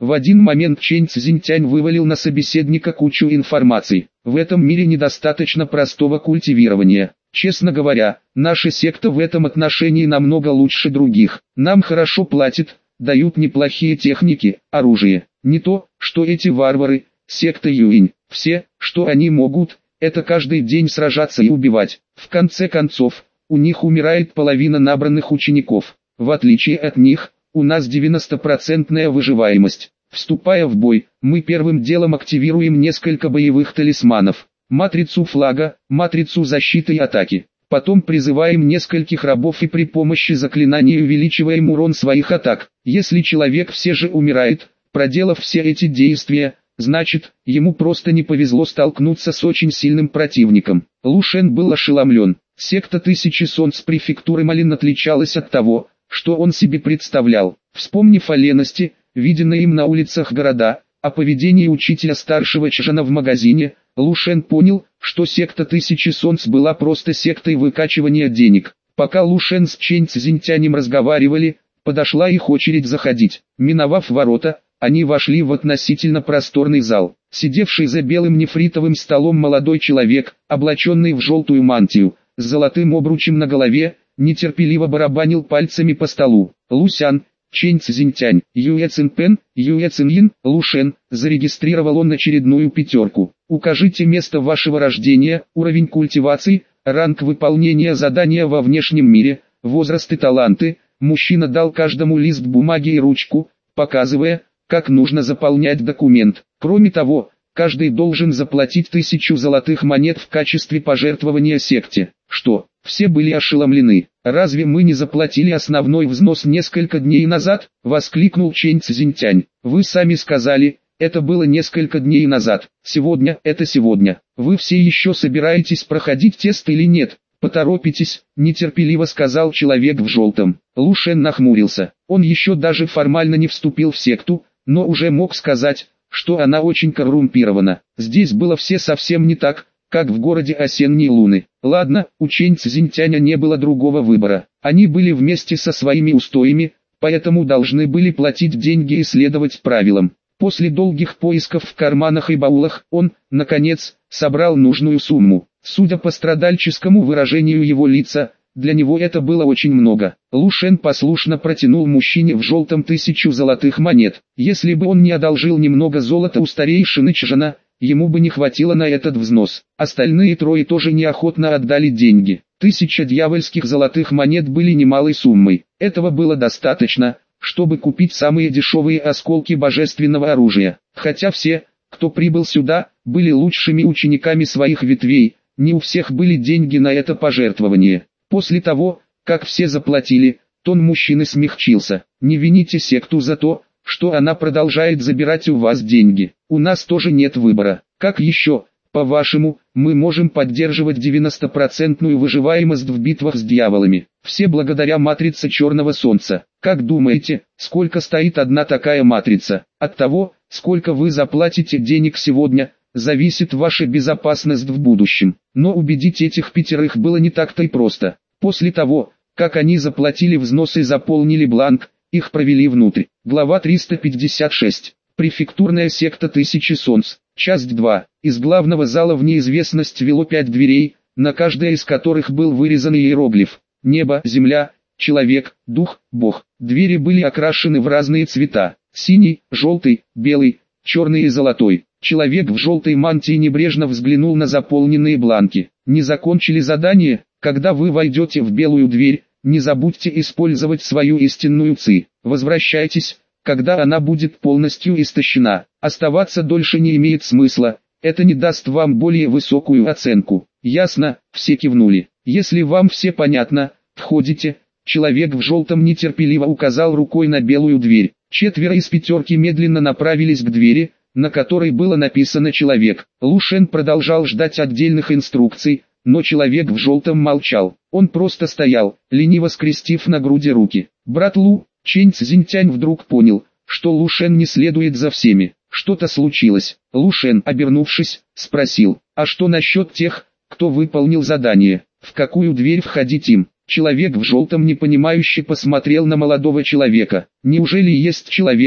В один момент Чэнь Цзиньтянь вывалил на собеседника кучу информации. В этом мире недостаточно простого культивирования. Честно говоря, наша секта в этом отношении намного лучше других. Нам хорошо платят, дают неплохие техники, оружие. Не то, что эти варвары, секта Юинь. Все, что они могут, это каждый день сражаться и убивать. В конце концов, у них умирает половина набранных учеников. В отличие от них, у нас 90% выживаемость. Вступая в бой, мы первым делом активируем несколько боевых талисманов. Матрицу флага, матрицу защиты и атаки. Потом призываем нескольких рабов и при помощи заклинаний увеличиваем урон своих атак. Если человек все же умирает, проделав все эти действия, значит, ему просто не повезло столкнуться с очень сильным противником. Лу Шен был ошеломлен. Секта Тысячи Солнц префектуры Малин отличалась от того, что он себе представлял. Вспомнив о лености, виденной им на улицах города, о поведении учителя старшего Чжана в магазине, Лу Шен понял, что секта Тысячи Солнц была просто сектой выкачивания денег. Пока Лу Шен с Чэнь Цзиньтянем разговаривали, подошла их очередь заходить. Миновав ворота, они вошли в относительно просторный зал. Сидевший за белым нефритовым столом молодой человек, облаченный в желтую мантию, с золотым обручем на голове, нетерпеливо барабанил пальцами по столу. Лусян, Чэнь Цзиньтянь, Юэ Цинпен, Юэ Циньин, Лу Шен, зарегистрировал он очередную пятерку. Укажите место вашего рождения, уровень культивации, ранг выполнения задания во внешнем мире, возраст и таланты. Мужчина дал каждому лист бумаги и ручку, показывая, как нужно заполнять документ. Кроме того, каждый должен заплатить 1000 золотых монет в качестве пожертвования секте. Что? Все были ошеломлены. «Разве мы не заплатили основной взнос несколько дней назад?» — воскликнул Чэнь Цзиньтянь. «Вы сами сказали, это было несколько дней назад. Сегодня — это сегодня. Вы все еще собираетесь проходить тест или нет? Поторопитесь», — нетерпеливо сказал человек в желтом. Лу Шен нахмурился. Он еще даже формально не вступил в секту, но уже мог сказать, что она очень коррумпирована. Здесь было все совсем не так, как в городе осенние луны. Ладно, у Чэнь Цзиньтяня не было другого выбора. Они были вместе со своими устоями, поэтому должны были платить деньги и следовать правилам. После долгих поисков в карманах и баулах, он, наконец, собрал нужную сумму. Судя по страдальческому выражению его лица, для него это было очень много. Лу Шен послушно протянул мужчине в желтом 1000 золотых монет. Если бы он не одолжил немного золота у старейшины Чжана, ему бы не хватило на этот взнос. Остальные трое тоже неохотно отдали деньги. 1000 дьявольских золотых монет были немалой суммой. Этого было достаточно, чтобы купить самые дешевые осколки божественного оружия. Хотя все, кто прибыл сюда, были лучшими учениками своих ветвей, не у всех были деньги на это пожертвование. После того, как все заплатили, тон мужчины смягчился. Не вините секту за то, что она продолжает забирать у вас деньги. У нас тоже нет выбора. Как еще, по-вашему, мы можем поддерживать 90% выживаемость в битвах с дьяволами? Все благодаря матрице Черного Солнца. Как думаете, сколько стоит одна такая матрица? От того, сколько вы заплатите денег сегодня, зависит ваша безопасность в будущем. Но убедить этих пятерых было не так-то и просто. После того, как они заплатили взнос и заполнили бланк, их провели внутрь. Глава 356. Префектурная секта Тысячи Солнц. Часть 2. Из главного зала в неизвестность вело 5 дверей, на каждой из которых был вырезан иероглиф. Небо, земля, человек, дух, бог. Двери были окрашены в разные цвета. Синий, желтый, белый, черный и золотой. Человек в желтой мантии небрежно взглянул на заполненные бланки. Не закончили задание? Когда вы войдете в белую дверь, не забудьте использовать свою истинную ци. Возвращайтесь, когда она будет полностью истощена. Оставаться дольше не имеет смысла, это не даст вам более высокую оценку. Ясно, все кивнули. Если вам все понятно, входите. Человек в желтом нетерпеливо указал рукой на белую дверь. 4 из 5 медленно направились к двери, на которой было написано «Человек». Лу Шен продолжал ждать отдельных инструкций, но человек в желтом молчал. Он просто стоял, лениво скрестив на груди руки. «Брат Лу», Чэнь Цзиньтянь вдруг понял, что Лу Шен не следует за всеми. Что-то случилось. Лу Шен, обернувшись, спросил: «А что насчет тех, кто выполнил задание? В какую дверь входить им?» Человек в желтом непонимающе посмотрел на молодого человека. «Неужели есть человек,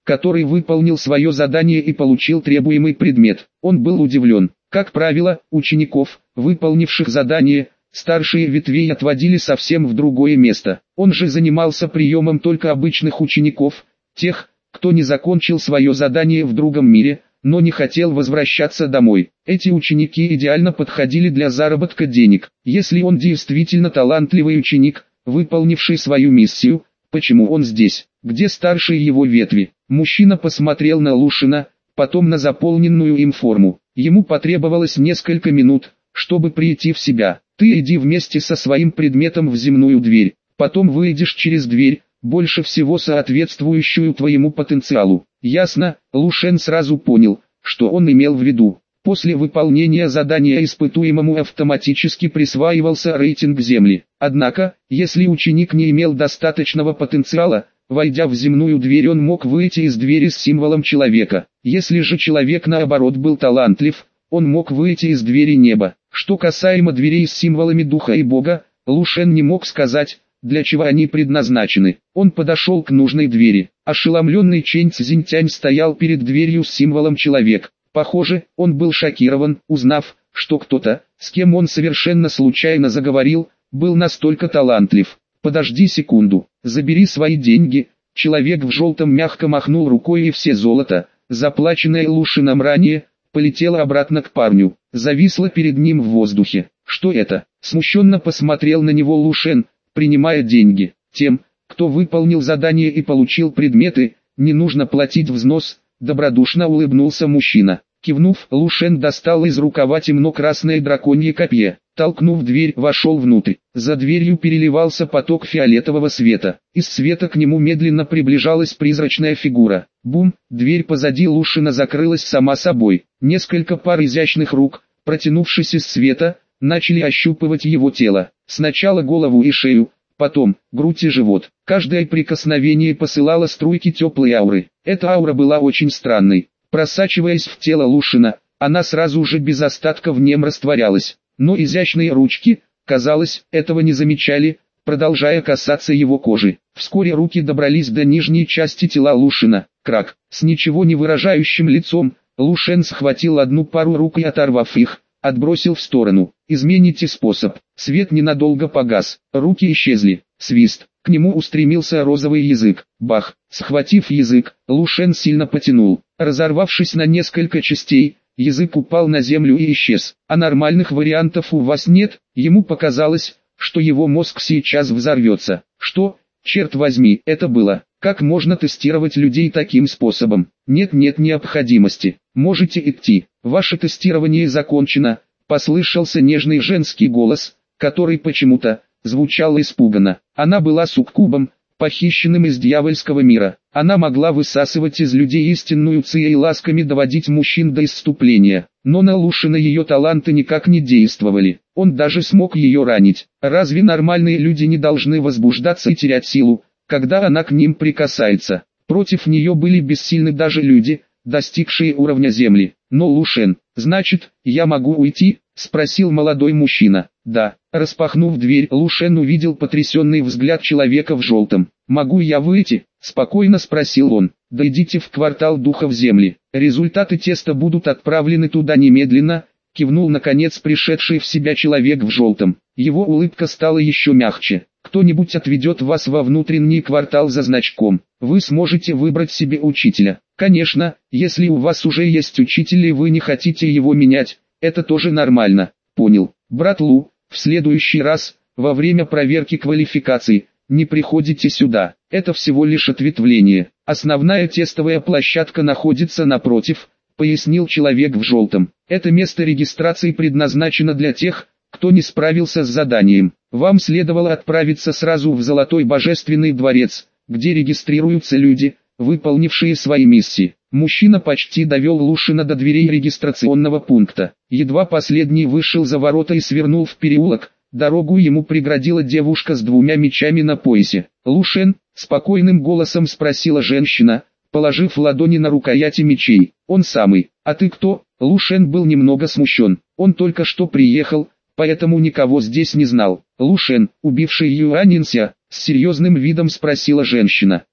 который выполнил свое задание и получил требуемый предмет. Он был удивлен. Как правило, учеников, выполнивших задание, старшие ветвей отводили совсем в другое место. Он же занимался приемом только обычных учеников, тех, кто не закончил свое задание в другом мире, но не хотел возвращаться домой. Эти ученики идеально подходили для заработка денег. Если он действительно талантливый ученик, выполнивший свою миссию, почему он здесь? Где старшие его ветви? Мужчина посмотрел на Лушина, потом на заполненную им форму. Ему потребовалось несколько минут, чтобы прийти в себя. Ты иди вместе со своим предметом в земную дверь, потом выйдешь через дверь, больше всего соответствующую твоему потенциалу. Ясно? Лушен сразу понял, что он имел в виду. После выполнения задания испытуемому автоматически присваивался рейтинг Земли. Однако, если ученик не имел достаточного потенциала, войдя в земную дверь, он мог выйти из двери с символом человека. Если же человек наоборот был талантлив, он мог выйти из двери неба. Что касаемо дверей с символами духа и бога, Лушен не мог сказать, для чего они предназначены. Он подошел к нужной двери. Ошеломленный Чэнь Цзиньтянь стоял перед дверью с символом человек. Похоже, он был шокирован, узнав, что кто-то, с кем он совершенно случайно заговорил, был настолько талантлив. «Подожди секунду, забери свои деньги». Человек в желтом мягко махнул рукой, и все золото, заплаченное Лушином ранее, полетело обратно к парню, зависло перед ним в воздухе. «Что это?» — смущенно посмотрел на него Лушен, принимая деньги. «Тем, кто выполнил задание и получил предметы, не нужно платить взнос», — добродушно улыбнулся мужчина. Кивнув, Лушен достал из рукава темно-красное драконье копье. Толкнув дверь, вошел внутрь. За дверью переливался поток фиолетового света. Из света к нему медленно приближалась призрачная фигура. Бум! Дверь позади Лушина закрылась сама собой. Несколько пар изящных рук, протянувшись из света, начали ощупывать его тело. Сначала голову и шею, потом грудь и живот. Каждое прикосновение посылало струйки теплой ауры. Эта аура была очень странной. Просачиваясь в тело Лушина, она сразу же без остатка в нем растворялась. Но изящные ручки, казалось, этого не замечали, продолжая касаться его кожи. Вскоре руки добрались до нижней части тела Лушина. Крак. С ничего не выражающим лицом, Лушен схватил одну пару рук и, оторвав их, отбросил в сторону. «Измените способ». Свет ненадолго погас, руки исчезли. Свист. К нему устремился розовый язык. Бах! Схватив язык, Лушен сильно потянул. Разорвавшись на несколько частей, язык упал на землю и исчез. А нормальных вариантов у вас нет? Ему показалось, что его мозг сейчас взорвется. Что, черт возьми, это было? Как можно тестировать людей таким способом? Нет необходимости. Можете идти. Ваше тестирование закончено. Послышался нежный женский голос, который почему-то звучал испуганно. Она была суккубом, похищенным из дьявольского мира. Она могла высасывать из людей истинную ци и ласками доводить мужчин до исступления. Но на Лушина ее таланты никак не действовали. Он даже смог ее ранить. Разве нормальные люди не должны возбуждаться и терять силу, когда она к ним прикасается? Против нее были бессильны даже люди, достигшие уровня земли. Но Лушен, значит, я могу уйти? Спросил молодой мужчина. Да. Распахнув дверь, Лушен увидел потрясенный взгляд человека в желтом. «Могу я выйти?» – спокойно спросил он. «Да идите в квартал духов земли. Результаты теста будут отправлены туда немедленно», – кивнул наконец пришедший в себя человек в желтом. Его улыбка стала еще мягче. «Кто-нибудь отведет вас во внутренний квартал за значком. Вы сможете выбрать себе учителя. Конечно, если у вас уже есть учитель и вы не хотите его менять, это тоже нормально». «Понял. Брат Лу, в следующий раз, во время проверки квалификаций, не приходите сюда. Это всего лишь ответвление. Основная тестовая площадка находится напротив», — пояснил человек в желтом. «Это место регистрации предназначено для тех, кто не справился с заданием. Вам следовало отправиться сразу в Золотой Божественный Дворец, где регистрируются люди, выполнившие свои миссии». Мужчина почти довел Лушина до дверей регистрационного пункта. Едва последний вышел за ворота и свернул в переулок, дорогу ему преградила девушка с 2 мечами на поясе. «Лушен?» — спокойным голосом спросила женщина, положив ладони на рукояти мечей. «Он самый. А ты кто?» Лушен был немного смущен. Он только что приехал, поэтому никого здесь не знал. «Лушен, убивший Юанинся?» — с серьезным видом спросила женщина.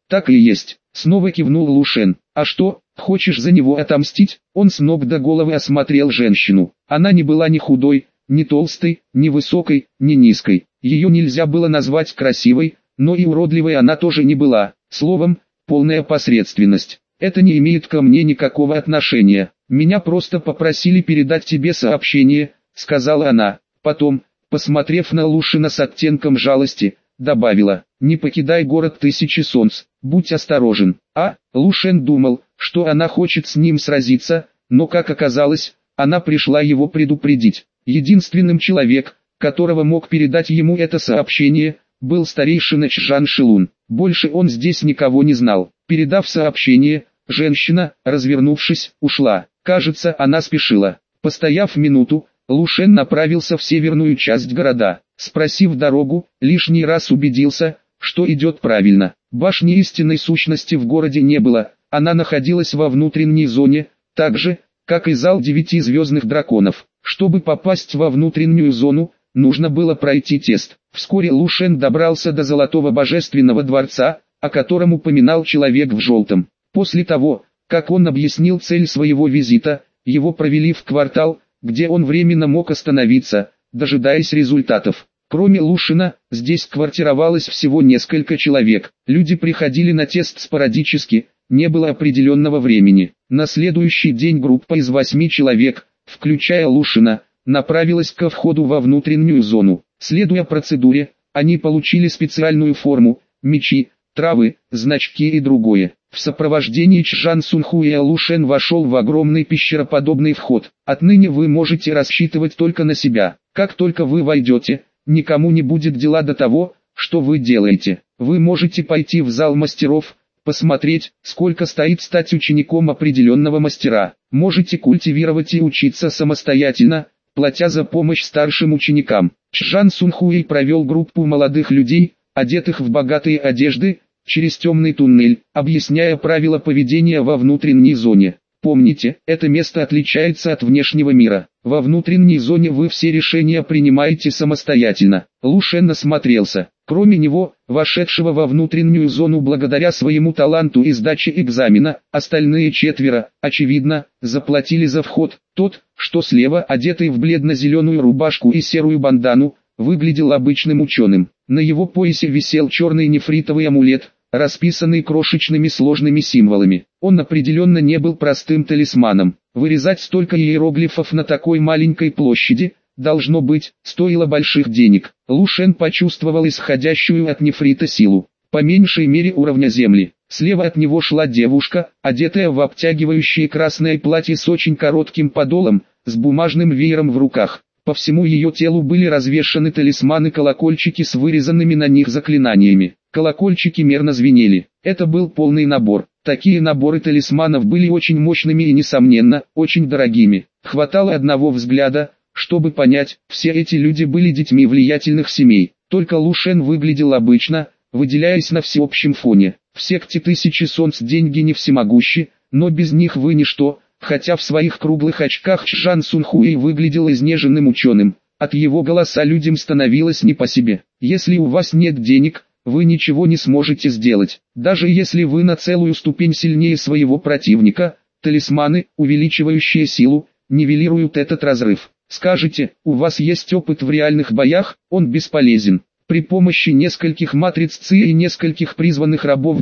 Так и есть, снова кивнул Лушен. А что, хочешь за него отомстить? Он с ног до головы осмотрел женщину. Она не была ни худой, ни толстой, ни высокой, ни низкой. Ее нельзя было назвать красивой, но и уродливой она тоже не была. Словом, полная посредственность. Это не имеет ко мне никакого отношения. Меня просто попросили передать тебе сообщение, сказала она. Потом, посмотрев на Лушина с оттенком жалости, добавила: не покидай город Тысячи Солнц, будь осторожен. Лушен думал, что она хочет с ним сразиться, но как оказалось, она пришла его предупредить. Единственным человек, которого мог передать ему это сообщение, был старейшина Чжан Шилун. Больше он здесь никого не знал. Передав сообщение, женщина, развернувшись, ушла. Кажется, она спешила. Постояв минуту, Лушен направился в северную часть города. Спросив дорогу, лишний раз убедился, что идет правильно. Башни истинной сущности в городе не было, она находилась во внутренней зоне, так же, как и зал 9 звездных драконов. Чтобы попасть во внутреннюю зону, нужно было пройти тест. Вскоре Лушен добрался до Золотого Божественного Дворца, о котором упоминал человек в желтом. После того, как он объяснил цель своего визита, его провели в квартал, где он временно мог остановиться, дожидаясь результатов. Кроме Лушина, здесь квартировалось всего несколько человек. Люди приходили на тест спорадически, не было определенного времени. На следующий день группа из 8 человек, включая Лушина, направилась ко входу во внутреннюю зону. Следуя процедуре, они получили специальную форму, мечи, травы, значки и другое. В сопровождении Чжан Сунхуя Лушен вошел в огромный пещероподобный вход. Отныне вы можете рассчитывать только на себя. Как только вы войдете, никому не будет дела до того, что вы делаете. Вы можете пойти в зал мастеров, посмотреть, сколько стоит стать учеником определенного мастера. Можете культивировать и учиться самостоятельно, платя за помощь старшим ученикам. Чжан Сунхуэй провел группу молодых людей, одетых в богатые одежды, через темный туннель, объясняя правила поведения во внутренней зоне. Помните, это место отличается от внешнего мира. Во внутренней зоне вы все решения принимаете самостоятельно. Лушен осмотрелся. Кроме него, вошедшего во внутреннюю зону благодаря своему таланту и сдаче экзамена, остальные 4, очевидно, заплатили за вход. Тот, что слева, одетый в бледно-зеленую рубашку и серую бандану, выглядел обычным ученым. На его поясе висел черный нефритовый амулет, расписанный крошечными сложными символами. Он определенно не был простым талисманом. Вырезать столько иероглифов на такой маленькой площади, должно быть, стоило больших денег. Лушен почувствовал исходящую от нефрита силу, по меньшей мере уровня земли. Слева от него шла девушка, одетая в обтягивающее красное платье с очень коротким подолом, с бумажным веером в руках. По всему ее телу были развешаны талисманы-колокольчики с вырезанными на них заклинаниями. Колокольчики мерно звенели. Это был полный набор. Такие наборы талисманов были очень мощными и, несомненно, очень дорогими. Хватало одного взгляда, чтобы понять, все эти люди были детьми влиятельных семей. Только Лушен выглядел обычно, выделяясь на всеобщем фоне. В секте Тысячи Солнц деньги не всемогущи, но без них вы ничто. Хотя в своих круглых очках Чжан Сунхуэй выглядел изнеженным ученым, от его голоса людям становилось не по себе. Если у вас нет денег, вы ничего не сможете сделать. Даже если вы на целую ступень сильнее своего противника, талисманы, увеличивающие силу, нивелируют этот разрыв. Скажете, у вас есть опыт в реальных боях, он бесполезен. При помощи нескольких матриц ЦИ и нескольких призванных рабов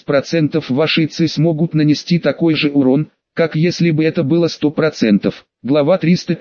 10% вашей ЦИ смогут нанести такой же урон, как если бы это было 100%. Глава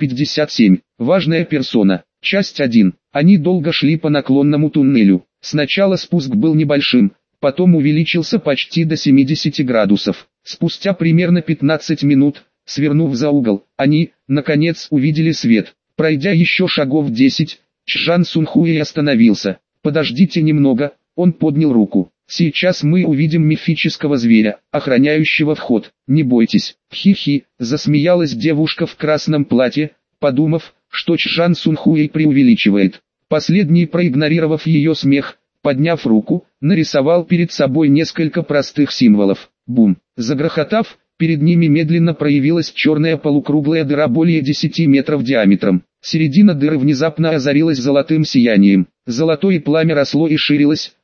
357. Важная персона. Часть 1. Они долго шли по наклонному туннелю. Сначала спуск был небольшим, потом увеличился почти до 70 градусов. Спустя примерно 15 минут, свернув за угол, они, наконец, увидели свет. Пройдя еще шагов 10, Чжан Сунхуэй остановился. «Подождите немного», он поднял руку. «Сейчас мы увидим мифического зверя, охраняющего вход. Не бойтесь». «Хи-хи», засмеялась девушка в красном платье, подумав, что Чжан Сунхуэй преувеличивает. Последний, проигнорировав ее смех, подняв руку, нарисовал перед собой несколько простых символов. Бум! Загрохотав, перед ними медленно проявилась черная полукруглая дыра более 10 метров диаметром. Середина дыры внезапно озарилась золотым сиянием. Золотое пламя росло и ширилось,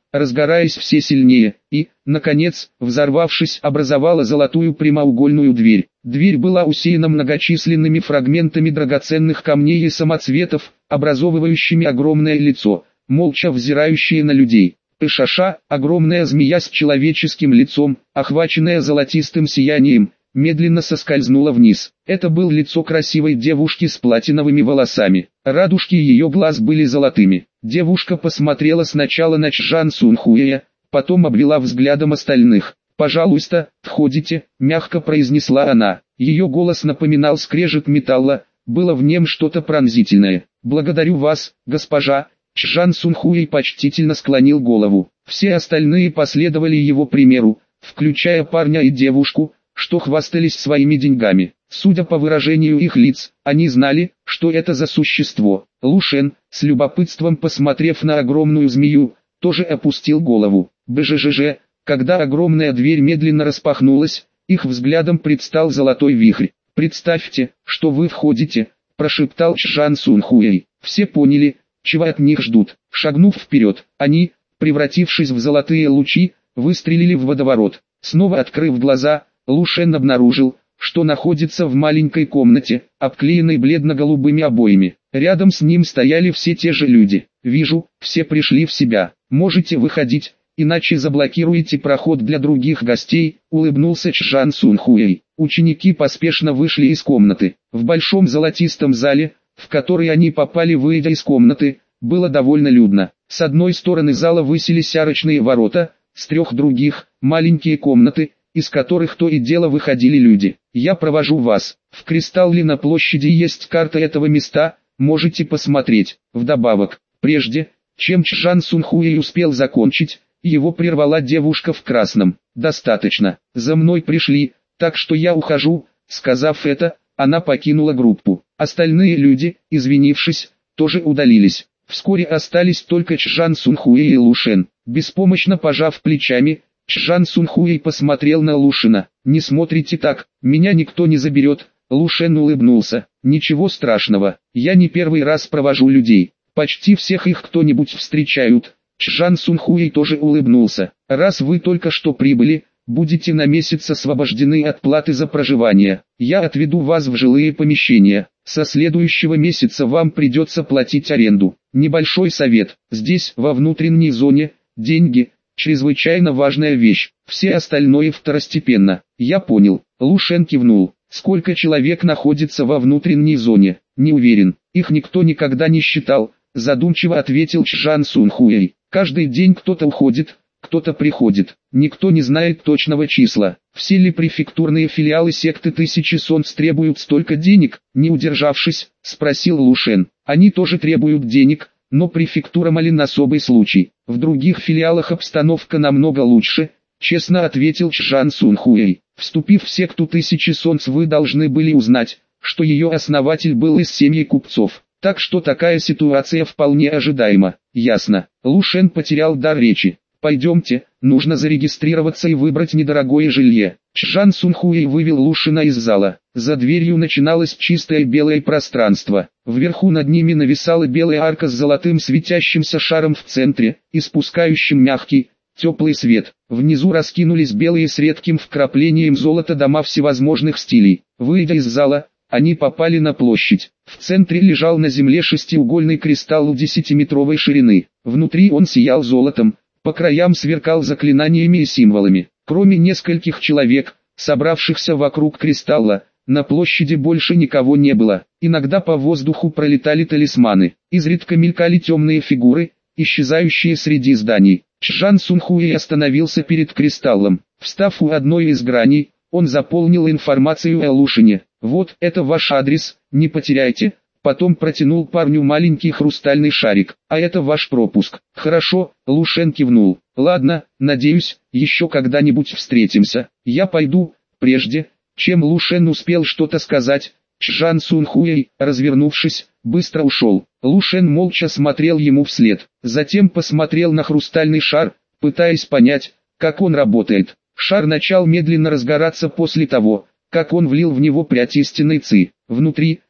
разгораясь все сильнее, и, наконец, взорвавшись, образовала золотую прямоугольную дверь. Дверь была усеяна многочисленными фрагментами драгоценных камней и самоцветов, образовывающими огромное лицо, молча взирающее на людей. Пышаша, огромная змея с человеческим лицом, охваченная золотистым сиянием, медленно соскользнула вниз. Это было лицо красивой девушки с платиновыми волосами. Радужки ее глаз были золотыми. Девушка посмотрела сначала на Чжан Сунхуэя, потом обвела взглядом остальных. «Пожалуйста, входите», — мягко произнесла она. Ее голос напоминал скрежет металла, было в нем что-то пронзительное. «Благодарю вас, госпожа». Чжан Сунхуэй почтительно склонил голову. Все остальные последовали его примеру, включая парня и девушку, что хвастались своими деньгами. Судя по выражению их лиц, они знали, что это за существо. Лу Шен, с любопытством посмотрев на огромную змею, тоже опустил голову. БЖЖЖ, когда огромная дверь медленно распахнулась, их взглядом предстал золотой вихрь. «Представьте, что вы входите», – прошептал Чжан Сунхуэй. Все поняли, чего от них ждут. Шагнув вперед, они, превратившись в золотые лучи, выстрелили в водоворот. Снова открыв глаза, Лу Шен обнаружил, что находится в маленькой комнате, обклеенной бледно-голубыми обоями. Рядом с ним стояли все те же люди. «Вижу, все пришли в себя. Можете выходить, иначе заблокируете проход для других гостей», — улыбнулся Чжан Сунхуэй. Ученики поспешно вышли из комнаты. В большом золотистом зале, в который они попали, выйдя из комнаты, было довольно людно. С одной стороны зала высились арочные ворота, с трех других – маленькие комнаты, из которых то и дело выходили люди. «Я провожу вас. В Кристалле на площади есть карта этого места, можете посмотреть». Вдобавок, прежде, чем Чжан Сунхуэй успел закончить, его прервала девушка в красном. «Достаточно. За мной пришли, так что я ухожу». Сказав это, она покинула группу. Остальные люди, извинившись, тоже удалились. Вскоре остались только Чжан Сунхуэй и Лу Шен. Беспомощно пожав плечами, Чжан Сунхуэй посмотрел на Лу Шена. «Не смотрите так, меня никто не заберет». Лу Шен улыбнулся. «Ничего страшного, я не первый раз провожу людей. Почти всех их кто-нибудь встречают». Чжан Сунхуэй тоже улыбнулся. «Раз вы только что прибыли, будете на месяц освобождены от платы за проживание. Я отведу вас в жилые помещения. Со следующего месяца вам придется платить аренду. Небольшой совет. Здесь, во внутренней зоне, деньги – чрезвычайно важная вещь. Все остальное второстепенно». «Я понял». Лу Шен кивнул. «Сколько человек находится во внутренней зоне?» «Не уверен. Их никто никогда не считал», – задумчиво ответил Чжан Сунхуэй. «Каждый день кто-то уходит, кто-то приходит. Никто не знает точного числа. Все ли префектурные филиалы секты Тысячи Солнц требуют столько денег?» Не удержавшись, спросил Лу Шен. «Они тоже требуют денег, но префектура Малин особый случай. В других филиалах обстановка намного лучше», честно ответил Чжан Сунхуэй. «Вступив в секту Тысячи Солнц, вы должны были узнать, что ее основатель был из семьи купцов. Так что такая ситуация вполне ожидаема». «Ясно». Лу Шен потерял дар речи. «Пойдемте, нужно зарегистрироваться и выбрать недорогое жилье». Чжан Сунхуэй вывел Лу Шена из зала. За дверью начиналось чистое белое пространство. Вверху над ними нависала белая арка с золотым светящимся шаром в центре, испускающим мягкий, теплый свет. Внизу раскинулись белые с редким вкраплением золота дома всевозможных стилей. Выйдя из зала, они попали на площадь. В центре лежал на земле шестиугольный кристалл 10-метровой ширины. Внутри он сиял золотом, по краям сверкал заклинаниями и символами. Кроме нескольких человек, собравшихся вокруг кристалла, на площади больше никого не было. Иногда по воздуху пролетали талисманы. Изредка мелькали темные фигуры, исчезающие среди зданий. Чжан Сунхуэй остановился перед кристаллом. Встав у одной из граней, он заполнил информацию о Лу Шене. «Вот, это ваш адрес, не потеряйте». Потом протянул парню маленький хрустальный шарик. «А это ваш пропуск». «Хорошо», Лу Шен кивнул. «Ладно, надеюсь, еще когда-нибудь встретимся. Я пойду». Прежде, чем Лу Шен успел что-то сказать, Чжан Сунхуэй, развернувшись, быстро ушел. Лу Шен молча смотрел ему вслед. Затем посмотрел на хрустальный шар, пытаясь понять, как он работает. Шар начал медленно разгораться после того, как он влил в него прядь истинной ци. Внутри,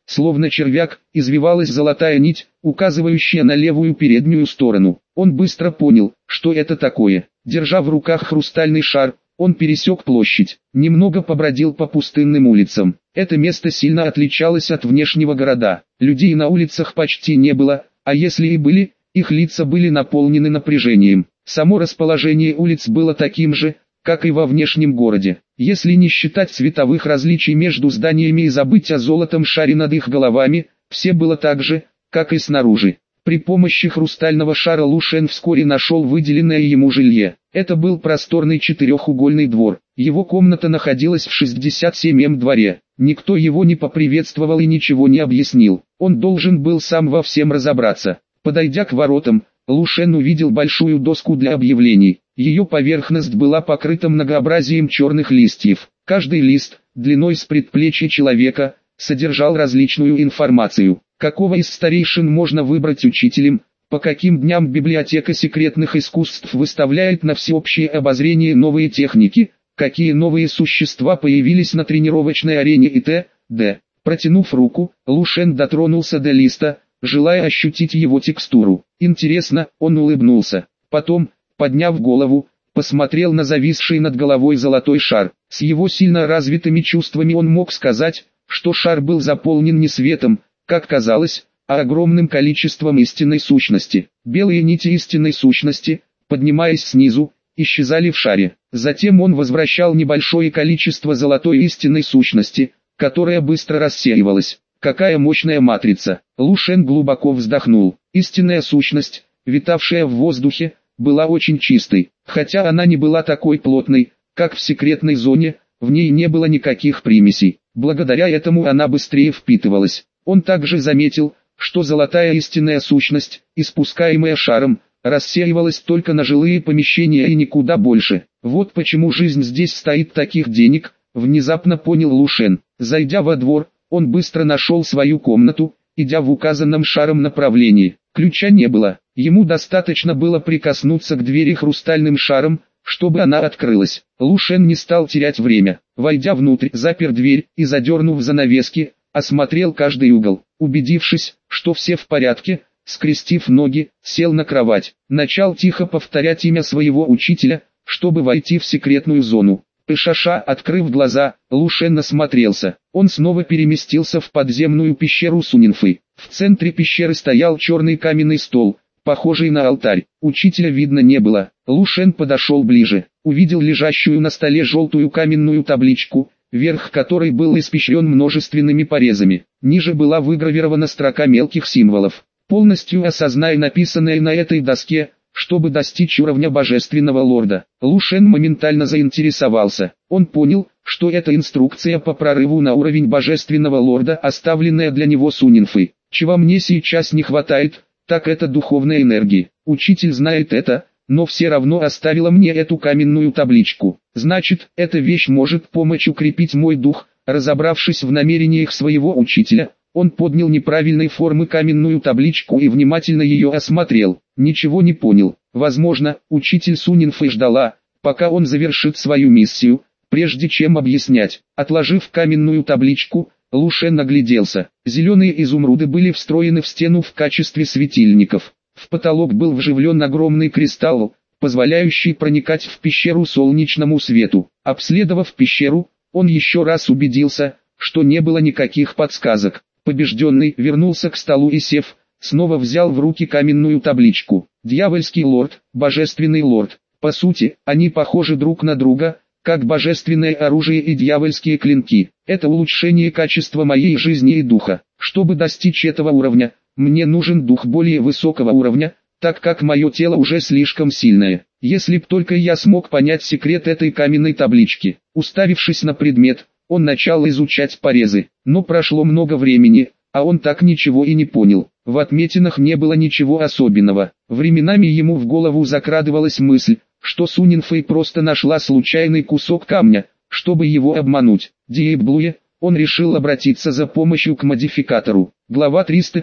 словно червяк, извивалась золотая нить, указывающая на левую переднюю сторону. Он быстро понял, что это такое. Держа в руках хрустальный шар, он пересек площадь, немного побродил по пустынным улицам. Это место сильно отличалось от внешнего города. Людей на улицах почти не было, а если и были, их лица были наполнены напряжением. Само расположение улиц было таким же, как и во внешнем городе. Если не считать цветовых различий между зданиями и забыть о золотом шаре над их головами, все было так же, как и снаружи. При помощи хрустального шара Лу Шен вскоре нашел выделенное ему жилье. Это был просторный четырехугольный двор. Его комната находилась в 67-м дворе. Никто его не поприветствовал и ничего не объяснил. Он должен был сам во всем разобраться. Подойдя к воротам, Лу Шен увидел большую доску для объявлений. Ее поверхность была покрыта многообразием черных листьев. Каждый лист, длиной с предплечья человека, содержал различную информацию. Какого из старейшин можно выбрать учителем, по каким дням библиотека секретных искусств выставляет на всеобщее обозрение новые техники, какие новые существа появились на тренировочной арене и т.д. Протянув руку, Лу Шен дотронулся до листа, желая ощутить его текстуру. Интересно, он улыбнулся. Потом, подняв голову, посмотрел на зависший над головой золотой шар. С его сильно развитыми чувствами он мог сказать, что шар был заполнен не светом, как казалось, а огромным количеством истинной сущности. Белые нити истинной сущности, поднимаясь снизу, исчезали в шаре. Затем он возвращал небольшое количество золотой истинной сущности, которая быстро рассеивалась. Какая мощная матрица! Лу Шен глубоко вздохнул. Истинная сущность, витавшая в воздухе, была очень чистой. Хотя она не была такой плотной, как в секретной зоне, в ней не было никаких примесей. Благодаря этому она быстрее впитывалась. Он также заметил, что золотая истинная сущность, испускаемая шаром, рассеивалась только на жилые помещения и никуда больше. Вот почему жизнь здесь стоит таких денег, внезапно понял Лу Шен. Зайдя во двор, он быстро нашел свою комнату, идя в указанном шаром направлении. Ключа не было, ему достаточно было прикоснуться к двери хрустальным шаром, чтобы она открылась. Лу Шен не стал терять время. Войдя внутрь, запер дверь и, задернув занавески, осмотрел каждый угол. Убедившись, что все в порядке, скрестив ноги, сел на кровать. Начал тихо повторять имя своего учителя, чтобы войти в секретную зону. Пышаша, открыв глаза, Лу Шен осмотрелся. Он снова переместился в подземную пещеру Сунинфы. В центре пещеры стоял черный каменный стол, похожий на алтарь. Учителя видно не было. Лу Шен подошел ближе, увидел лежащую на столе желтую каменную табличку, верх которой был испещрен множественными порезами. Ниже была выгравирована строка мелких символов. Полностью осознай написанное на этой доске, чтобы достичь уровня Божественного Лорда. Лу Шен моментально заинтересовался. Он понял, что это инструкция по прорыву на уровень Божественного Лорда, оставленная для него Сунинфой. Чего мне сейчас не хватает, так это духовной энергии. Учитель знает это, но все равно оставила мне эту каменную табличку. Значит, эта вещь может помочь укрепить мой дух. Разобравшись в намерениях своего учителя, он поднял неправильной формы каменную табличку и внимательно ее осмотрел. Ничего не понял. Возможно, учитель Сунинфы ждала, пока он завершит свою миссию, прежде чем объяснять. Отложив каменную табличку, Лу Шен нагляделся. Зеленые изумруды были встроены в стену в качестве светильников. В потолок был вживлен огромный кристалл, позволяющий проникать в пещеру солнечному свету. Обследовав пещеру, он еще раз убедился, что не было никаких подсказок. Побежденный вернулся к столу и, сев, снова взял в руки каменную табличку. Дьявольский лорд, божественный лорд. По сути, они похожи друг на друга, как божественное оружие и дьявольские клинки. Это улучшение качества моей жизни и духа. Чтобы достичь этого уровня, мне нужен дух более высокого уровня, так как мое тело уже слишком сильное. Если б только я смог понять секрет этой каменной таблички. Уставившись на предмет, он начал изучать порезы. Но прошло много времени, а он так ничего и не понял. В отметинах не было ничего особенного. Временами ему в голову закрадывалась мысль, что Сунинфэй просто нашла случайный кусок камня, чтобы его обмануть. Диэблуе, он решил обратиться за помощью к модификатору. Глава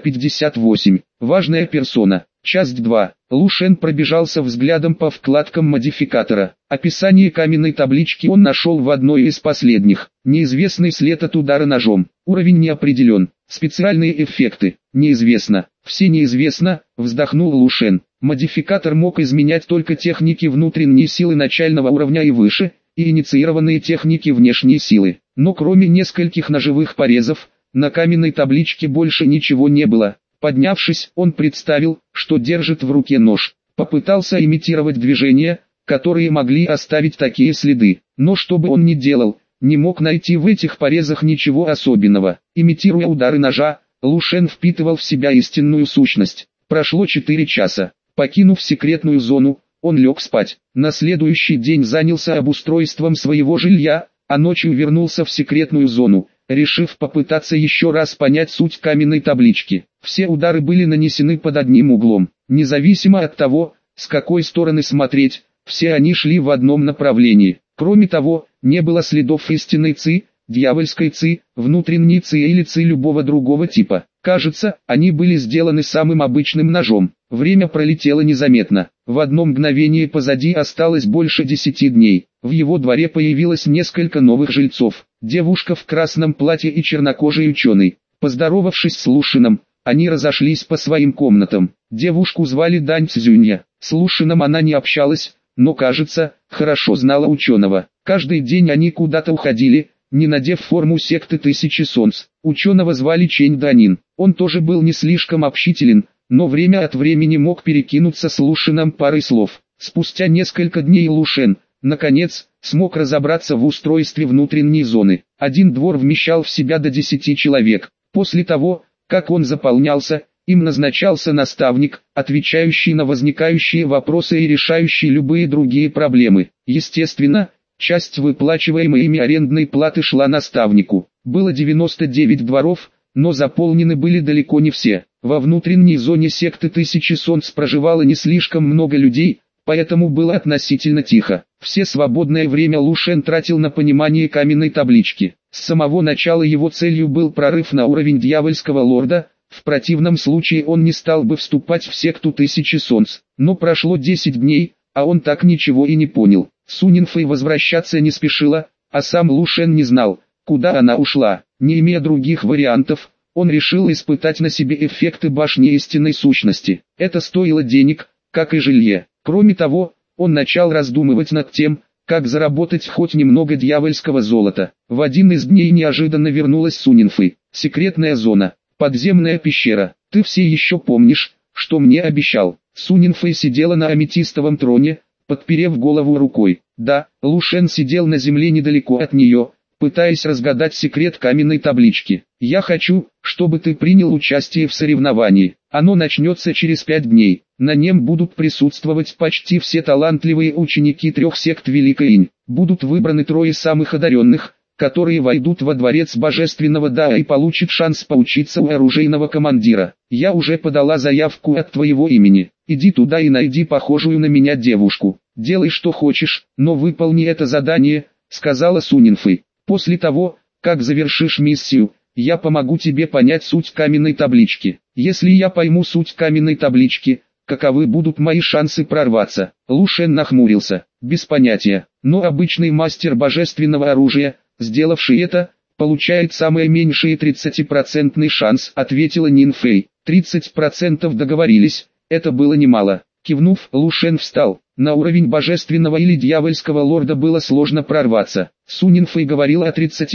358. Важная персона. Часть 2. Лу Шен пробежался взглядом по вкладкам модификатора. Описание каменной таблички он нашел в одной из последних. Неизвестный след от удара ножом. Уровень не определен. Специальные эффекты. Неизвестно. Все неизвестно, вздохнул Лушен. Модификатор мог изменять только техники внутренней силы начального уровня и выше, и инициированные техники внешней силы. Но кроме нескольких ножевых порезов, на каменной табличке больше ничего не было. Поднявшись, он представил, что держит в руке нож. Попытался имитировать движения, которые могли оставить такие следы. Но что бы он ни делал, не мог найти в этих порезах ничего особенного. Имитируя удары ножа, Лушен впитывал в себя истинную сущность. Прошло 4 часа. Покинув секретную зону, он лег спать. На следующий день занялся обустройством своего жилья, а ночью вернулся в секретную зону, решив попытаться еще раз понять суть каменной таблички. Все удары были нанесены под одним углом. Независимо от того, с какой стороны смотреть, все они шли в одном направлении. Кроме того, не было следов истинной ци, дьявольской ци, внутренней ци или ци любого другого типа. Кажется, они были сделаны самым обычным ножом. Время пролетело незаметно. В одно мгновение позади осталось больше 10 дней. В его дворе появилось несколько новых жильцов. Девушка в красном платье и чернокожий ученый. Поздоровавшись с Лушином, они разошлись по своим комнатам. Девушку звали Дань Цзюнья. С Лушином она не общалась, но, кажется, хорошо знала ученого. Каждый день они куда-то уходили, не надев форму секты Тысячи Солнц. Ученого звали Чэнь Данин. Он тоже был не слишком общителен, но время от времени мог перекинуться с Лушином парой слов. Спустя несколько дней Лушен, наконец, смог разобраться в устройстве внутренней зоны. Один двор вмещал в себя до 10 человек. После того, как он заполнялся, им назначался наставник, отвечающий на возникающие вопросы и решающий любые другие проблемы. Естественно, часть выплачиваемой ими арендной платы шла наставнику. Было 99 дворов, но заполнены были далеко не все. Во внутренней зоне секты Тысячи Солнц проживало не слишком много людей, поэтому было относительно тихо. Все свободное время Лушен тратил на понимание каменной таблички. С самого начала его целью был прорыв на уровень дьявольского лорда, в противном случае он не стал бы вступать в секту Тысячи Солнц. Но прошло 10 дней, а он так ничего и не понял. Сунинфэй возвращаться не спешила, а сам Лушен не знал, куда она ушла. Не имея других вариантов, он решил испытать на себе эффекты башни истинной сущности. Это стоило денег, как и жилье. Кроме того, он начал раздумывать над тем, как заработать хоть немного дьявольского золота. В один из дней неожиданно вернулась Сунинфэй. Секретная зона, подземная пещера. Ты все еще помнишь, что мне обещал? Сунинфэй сидела на аметистовом троне, подперев голову рукой. Да, Лушен сидел на земле недалеко от нее, пытаясь разгадать секрет каменной таблички. Я хочу, чтобы ты принял участие в соревновании. Оно начнется через 5 дней. На нем будут присутствовать почти все талантливые ученики 3 сект Великой Инь. Будут выбраны 3 самых одаренных, которые войдут во дворец Божественного Дао и получат шанс поучиться у оружейного командира. Я уже подала заявку от твоего имени. Иди туда и найди похожую на меня девушку. Делай что хочешь, но выполни это задание, сказала Сунинфэй. После того, как завершишь миссию, я помогу тебе понять суть каменной таблички. Если я пойму суть каменной таблички, каковы будут мои шансы прорваться? Лушен нахмурился. Без понятия. Но обычный мастер божественного оружия, сделавший это, получает самое меньшее 30% шанс, ответила Нинфэй. 30% договорились, это было немало. Кивнув, Лушен встал. На уровень божественного или дьявольского лорда было сложно прорваться. Сунинфэй говорила о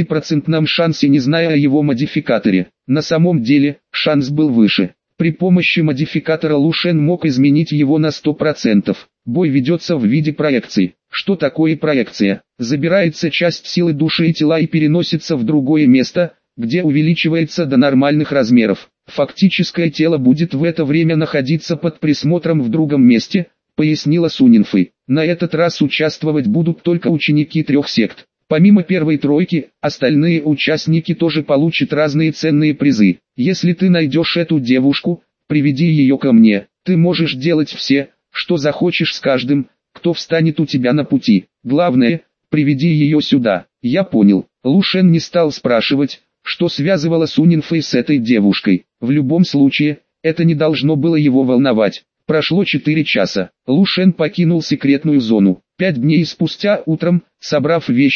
30% шансе, не зная о его модификаторе. На самом деле, шанс был выше. При помощи модификатора Лушен мог изменить его на 100%. Бой ведется в виде проекций. Что такое проекция? Забирается часть силы души и тела и переносится в другое место, где увеличивается до нормальных размеров. Фактическое тело будет в это время находиться под присмотром в другом месте, пояснила Сунинфэй. На этот раз участвовать будут только ученики 3 сект. Помимо первой тройки, остальные участники тоже получат разные ценные призы. Если ты найдешь эту девушку, приведи ее ко мне. Ты можешь делать все, что захочешь с каждым, кто встанет у тебя на пути. Главное, приведи ее сюда. Я понял. Лушен не стал спрашивать, что связывало Сунинфэй с этой девушкой. В любом случае, это не должно было его волновать. Прошло 4 часа. Лушен покинул секретную зону. 5 дней спустя утром, собрав вещи,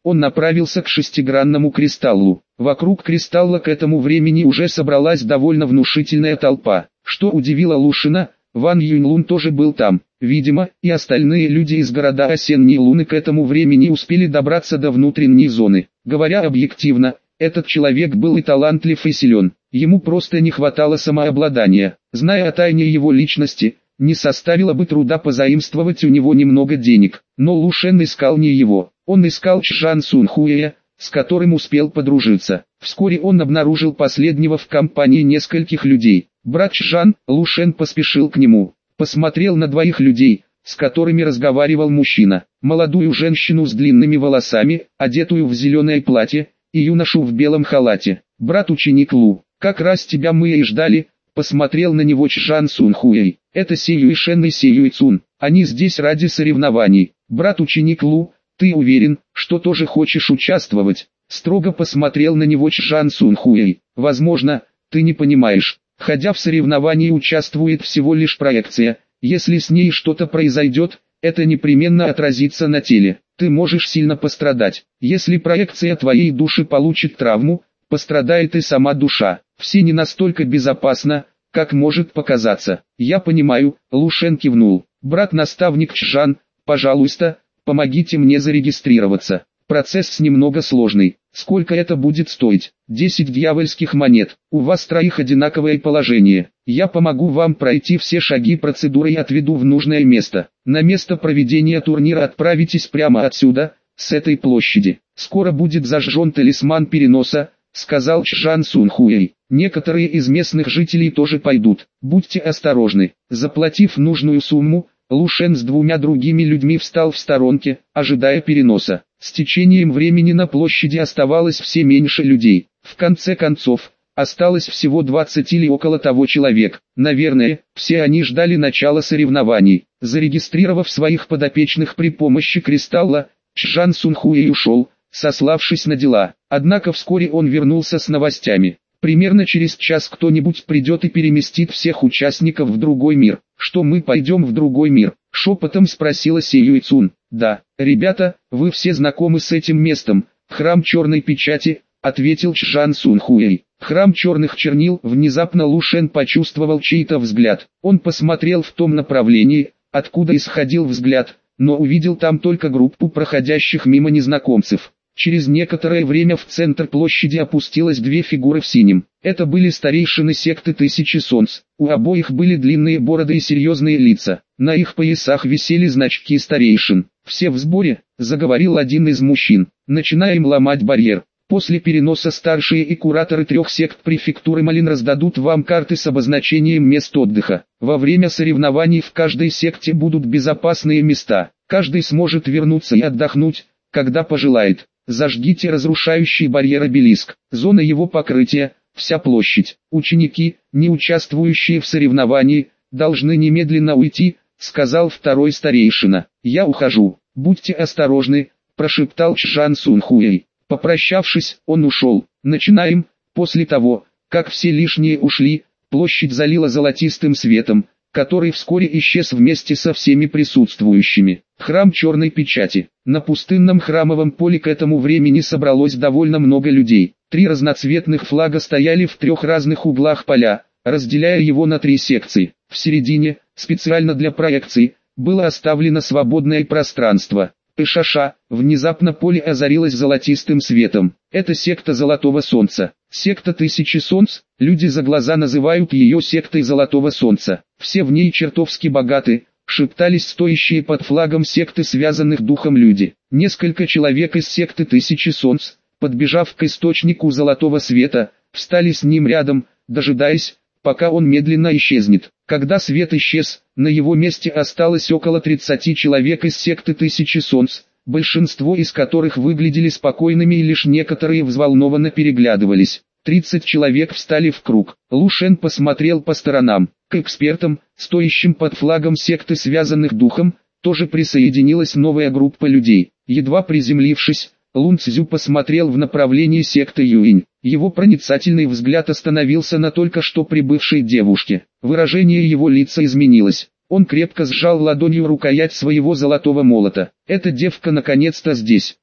Он направился к шестигранному кристаллу. Вокруг кристалла к этому времени уже собралась довольно внушительная толпа. Что удивило Лушина, Ван Юньлун тоже был там. Видимо, и остальные люди из города Осенней Луны к этому времени успели добраться до внутренней зоны. Говоря объективно, этот человек был и талантлив, и силен. Ему просто не хватало самообладания. Зная о тайне его личности, не составило бы труда позаимствовать у него немного денег. Но Лу Шен искал не его. Он искал Чжан Сунхуэя, с которым успел подружиться. Вскоре он обнаружил последнего в компании нескольких людей. Брат Чжан, Лу Шен поспешил к нему. Посмотрел на двоих людей, с которыми разговаривал мужчина. Молодую женщину с длинными волосами, одетую в зеленое платье, и юношу в белом халате. Брат-ученик Лу, как раз тебя мы и ждали. Посмотрел на него Чжан Сунхуэй. Это Се Юйшен и Се Юйцун. Они здесь ради соревнований. Брат-ученик Лу, ты уверен, что тоже хочешь участвовать? Строго посмотрел на него Чжан Сунхуэй. Возможно, ты не понимаешь. Ходя в соревновании участвует всего лишь проекция. Если с ней что-то произойдет, это непременно отразится на теле. Ты можешь сильно пострадать. Если проекция твоей души получит травму, пострадает и сама душа. Все не настолько безопасно, как может показаться. Я понимаю, Лу Шен кивнул. Брат-наставник Чжан, пожалуйста, помогите мне зарегистрироваться. Процесс немного сложный. Сколько это будет стоить? 10 дьявольских монет. У вас троих одинаковое положение. Я помогу вам пройти все шаги процедуры и отведу в нужное место. На место проведения турнира отправитесь прямо отсюда, с этой площади. Скоро будет зажжен талисман переноса, сказал Чжан Сунхуэй. Некоторые из местных жителей тоже пойдут. Будьте осторожны. Заплатив нужную сумму, Лу Шен с двумя другими людьми встал в сторонке, ожидая переноса. С течением времени на площади оставалось все меньше людей. В конце концов, осталось всего 20 или около того человек. Наверное, все они ждали начала соревнований. Зарегистрировав своих подопечных при помощи кристалла, Чжан Сунхуэй ушел, сославшись на дела. Однако вскоре он вернулся с новостями. Примерно через час кто-нибудь придет и переместит всех участников в другой мир. Что мы пойдем в другой мир? Шепотом спросила Се Юйцун. Да, ребята, вы все знакомы с этим местом. Храм черной печати, ответил Чжан Сунхуэй. Храм черных чернил. Внезапно Лу Шен почувствовал чей-то взгляд. Он посмотрел в том направлении, откуда исходил взгляд, но увидел там только группу проходящих мимо незнакомцев. Через некоторое время в центр площади опустилось две фигуры в синем. Это были старейшины секты Тысячи Солнц. У обоих были длинные бороды и серьезные лица. На их поясах висели значки старейшин. «Все в сборе», — заговорил один из мужчин. «Начинаем ломать барьер. После переноса старшие и кураторы 3 сект префектуры Малин раздадут вам карты с обозначением мест отдыха. Во время соревнований в каждой секте будут безопасные места. Каждый сможет вернуться и отдохнуть, когда пожелает. Зажгите разрушающий барьер обелиск. Зона его покрытия, вся площадь. Ученики, не участвующие в соревновании, должны немедленно уйти», — сказал второй старейшина. «Я ухожу. Будьте осторожны», — прошептал Чжан Сунхуэй. Попрощавшись, он ушел. «Начинаем». После того, как все лишние ушли, площадь залила золотистым светом, который вскоре исчез вместе со всеми присутствующими. Храм черной печати. На пустынном храмовом поле к этому времени собралось довольно много людей. 3 разноцветных флага стояли в 3 разных углах поля, разделяя его на 3 секции. В середине, специально для проекции, было оставлено свободное пространство. Пышаша, внезапно поле озарилось золотистым светом. Это секта Золотого Солнца. Секта Тысячи Солнц, люди за глаза называют ее сектой Золотого Солнца. Все в ней чертовски богаты, шептались стоящие под флагом секты связанных духом люди. Несколько человек из секты Тысячи Солнц, подбежав к источнику золотого света, встали с ним рядом, дожидаясь, пока он медленно исчезнет. Когда свет исчез, на его месте осталось около 30 человек из секты Тысячи Солнц, большинство из которых выглядели спокойными и лишь некоторые взволнованно переглядывались. 30 человек встали в круг. Лу Шен посмотрел по сторонам. К экспертам, стоящим под флагом секты связанных духом, тоже присоединилась новая группа людей. Едва приземлившись, Лун Цзю посмотрел в направлении секты Юинь. Его проницательный взгляд остановился на только что прибывшей девушке. Выражение его лица изменилось. Он крепко сжал ладонью рукоять своего золотого молота. «Эта девка наконец-то здесь.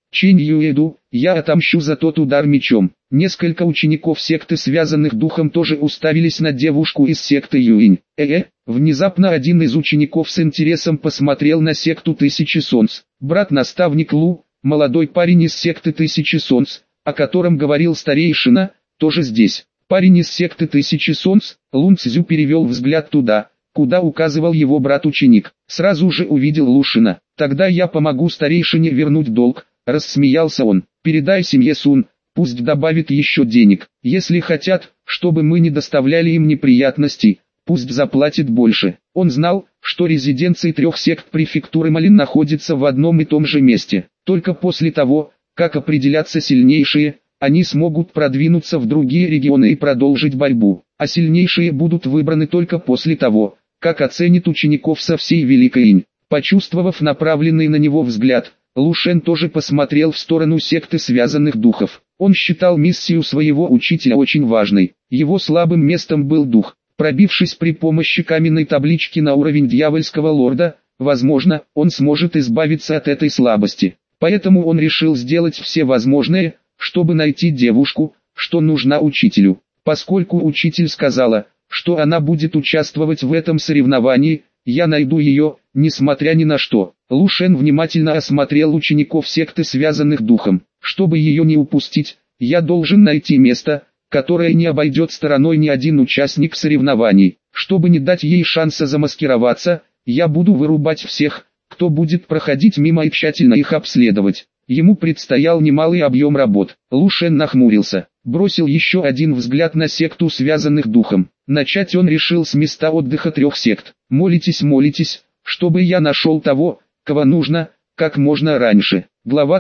Чэнь Юэду, я отомщу за тот удар мечом. Несколько учеников секты, связанных духом, тоже уставились на девушку из секты Юинь. Внезапно один из учеников с интересом посмотрел на секту Тысячи Солнц. Брат-наставник Лу, молодой парень из секты Тысячи Солнц, о котором говорил старейшина, тоже здесь. Парень из секты Тысячи Солнц, Лун Цзю перевел взгляд туда, куда указывал его брат-ученик. Сразу же увидел Лушина. Тогда я помогу старейшине вернуть долг, рассмеялся он. Передай семье Сун, пусть добавит еще денег. Если хотят, чтобы мы не доставляли им неприятностей, пусть заплатит больше. Он знал, что резиденции 3 сект префектуры Малин находятся в одном и том же месте. Только после того, как определятся сильнейшие, они смогут продвинуться в другие регионы и продолжить борьбу. А сильнейшие будут выбраны только после того, как оценит учеников со всей Великой Инь. Почувствовав направленный на него взгляд, Лу Шен тоже посмотрел в сторону секты связанных духов. Он считал миссию своего учителя очень важной. Его слабым местом был дух. Пробившись при помощи каменной таблички на уровень дьявольского лорда, возможно, он сможет избавиться от этой слабости. Поэтому он решил сделать все возможное, чтобы найти девушку, что нужна учителю. Поскольку учитель сказала, что она будет участвовать в этом соревновании, я найду ее, несмотря ни на что. Лу Шен внимательно осмотрел учеников секты, связанных духом. Чтобы ее не упустить, я должен найти место, которое не обойдет стороной ни один участник соревнований. Чтобы не дать ей шанса замаскироваться, я буду вырубать всех, кто будет проходить мимо, и тщательно их обследовать. Ему предстоял немалый объем работ. Лу Шен нахмурился, бросил еще один взгляд на секту связанных духом. Начать он решил с места отдыха 3 сект. Молитесь, молитесь, чтобы я нашел того, кого нужно, как можно раньше. Глава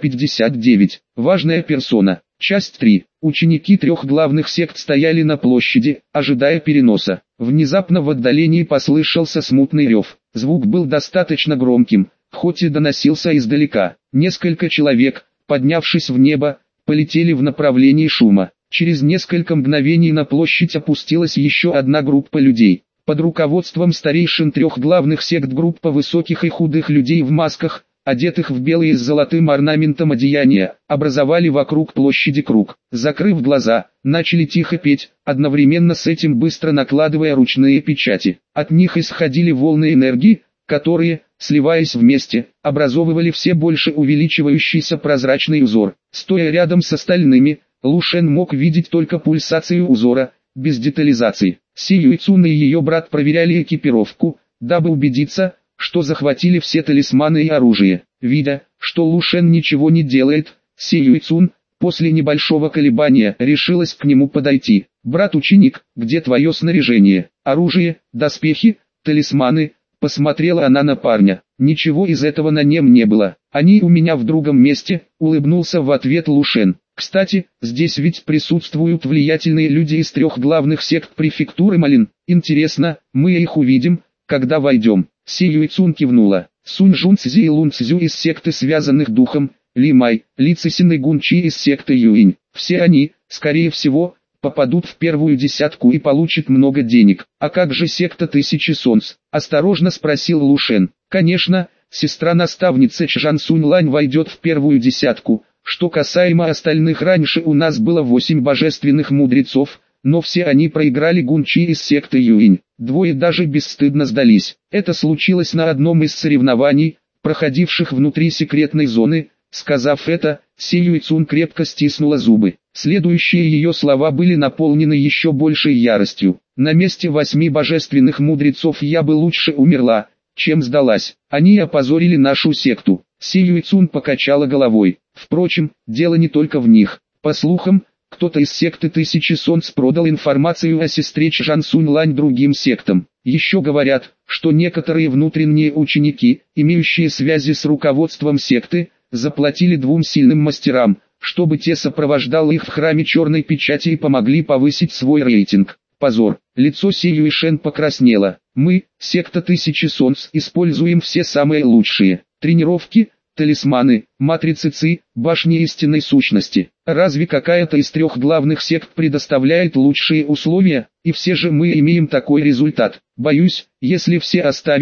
359. Важная персона. Часть 3. Ученики 3 главных сект стояли на площади, ожидая переноса. Внезапно в отдалении послышался смутный рев. Звук был достаточно громким, хоть и доносился издалека. Несколько человек, поднявшись в небо, полетели в направлении шума. Через несколько мгновений на площадь опустилась еще одна группа людей. Под руководством старейшин 3 главных сект группа высоких и худых людей в масках, одетых в белые с золотым орнаментом одеяния, образовали вокруг площади круг. Закрыв глаза, начали тихо петь, одновременно с этим быстро накладывая ручные печати. От них исходили волны энергии, которые, сливаясь вместе, образовывали все больше увеличивающийся прозрачный узор. Стоя рядом с остальными, Лу Шен мог видеть только пульсацию узора, без детализации. Си Юйцун и ее брат проверяли экипировку, дабы убедиться, что захватили все талисманы и оружие. Видя, что Лу Шен ничего не делает, Си Юйцун, после небольшого колебания, решилась к нему подойти. «Брат-ученик, где твое снаряжение? Оружие, доспехи, талисманы?» Посмотрела она на парня. «Ничего из этого на нем не было. Они у меня в другом месте», — улыбнулся в ответ Лу Шен. «Кстати, здесь ведь присутствуют влиятельные люди из 3 главных сект префектуры Малин. Интересно, мы их увидим, когда войдем?» Си Юйцун кивнула. Сунь Жун Цзи и Лун Цзю из секты связанных духом, Ли Май, Ли Цисин и Гун Чи из секты Юинь. Все они, скорее всего, попадут в первую десятку и получат много денег. «А как же секта Тысячи Солнц?» – осторожно спросил Лу Шен. «Конечно, сестра-наставница Чжан Сунь Лань войдет в первую десятку. Что касаемо остальных, раньше у нас было 8 божественных мудрецов, но все они проиграли Гун Чи из секты Юинь. 2 даже бесстыдно сдались. Это случилось на одном из соревнований, проходивших внутри секретной зоны». Сказав это, Си Юйцун крепко стиснула зубы. Следующие ее слова были наполнены еще большей яростью. «На месте 8 божественных мудрецов я бы лучше умерла, чем сдалась. Они опозорили нашу секту». Си Юйцун покачала головой. Впрочем, дело не только в них. По слухам, кто-то из секты Тысячи Солнц продал информацию о сестре Чжан Сунь Лань другим сектам. Еще говорят, что некоторые внутренние ученики, имеющие связи с руководством секты, заплатили 2 сильным мастерам, чтобы те сопровождали их в храме черной печати и помогли повысить свой рейтинг. Позор. Лицо Си Юйшен покраснело. «Мы, секта Тысячи Солнц, используем все самые лучшие тренировки, талисманы, матрицы Ци, башни истинной сущности. Разве какая-то из 3 главных сект предоставляет лучшие условия? И все же мы имеем такой результат. Боюсь, если все оставить,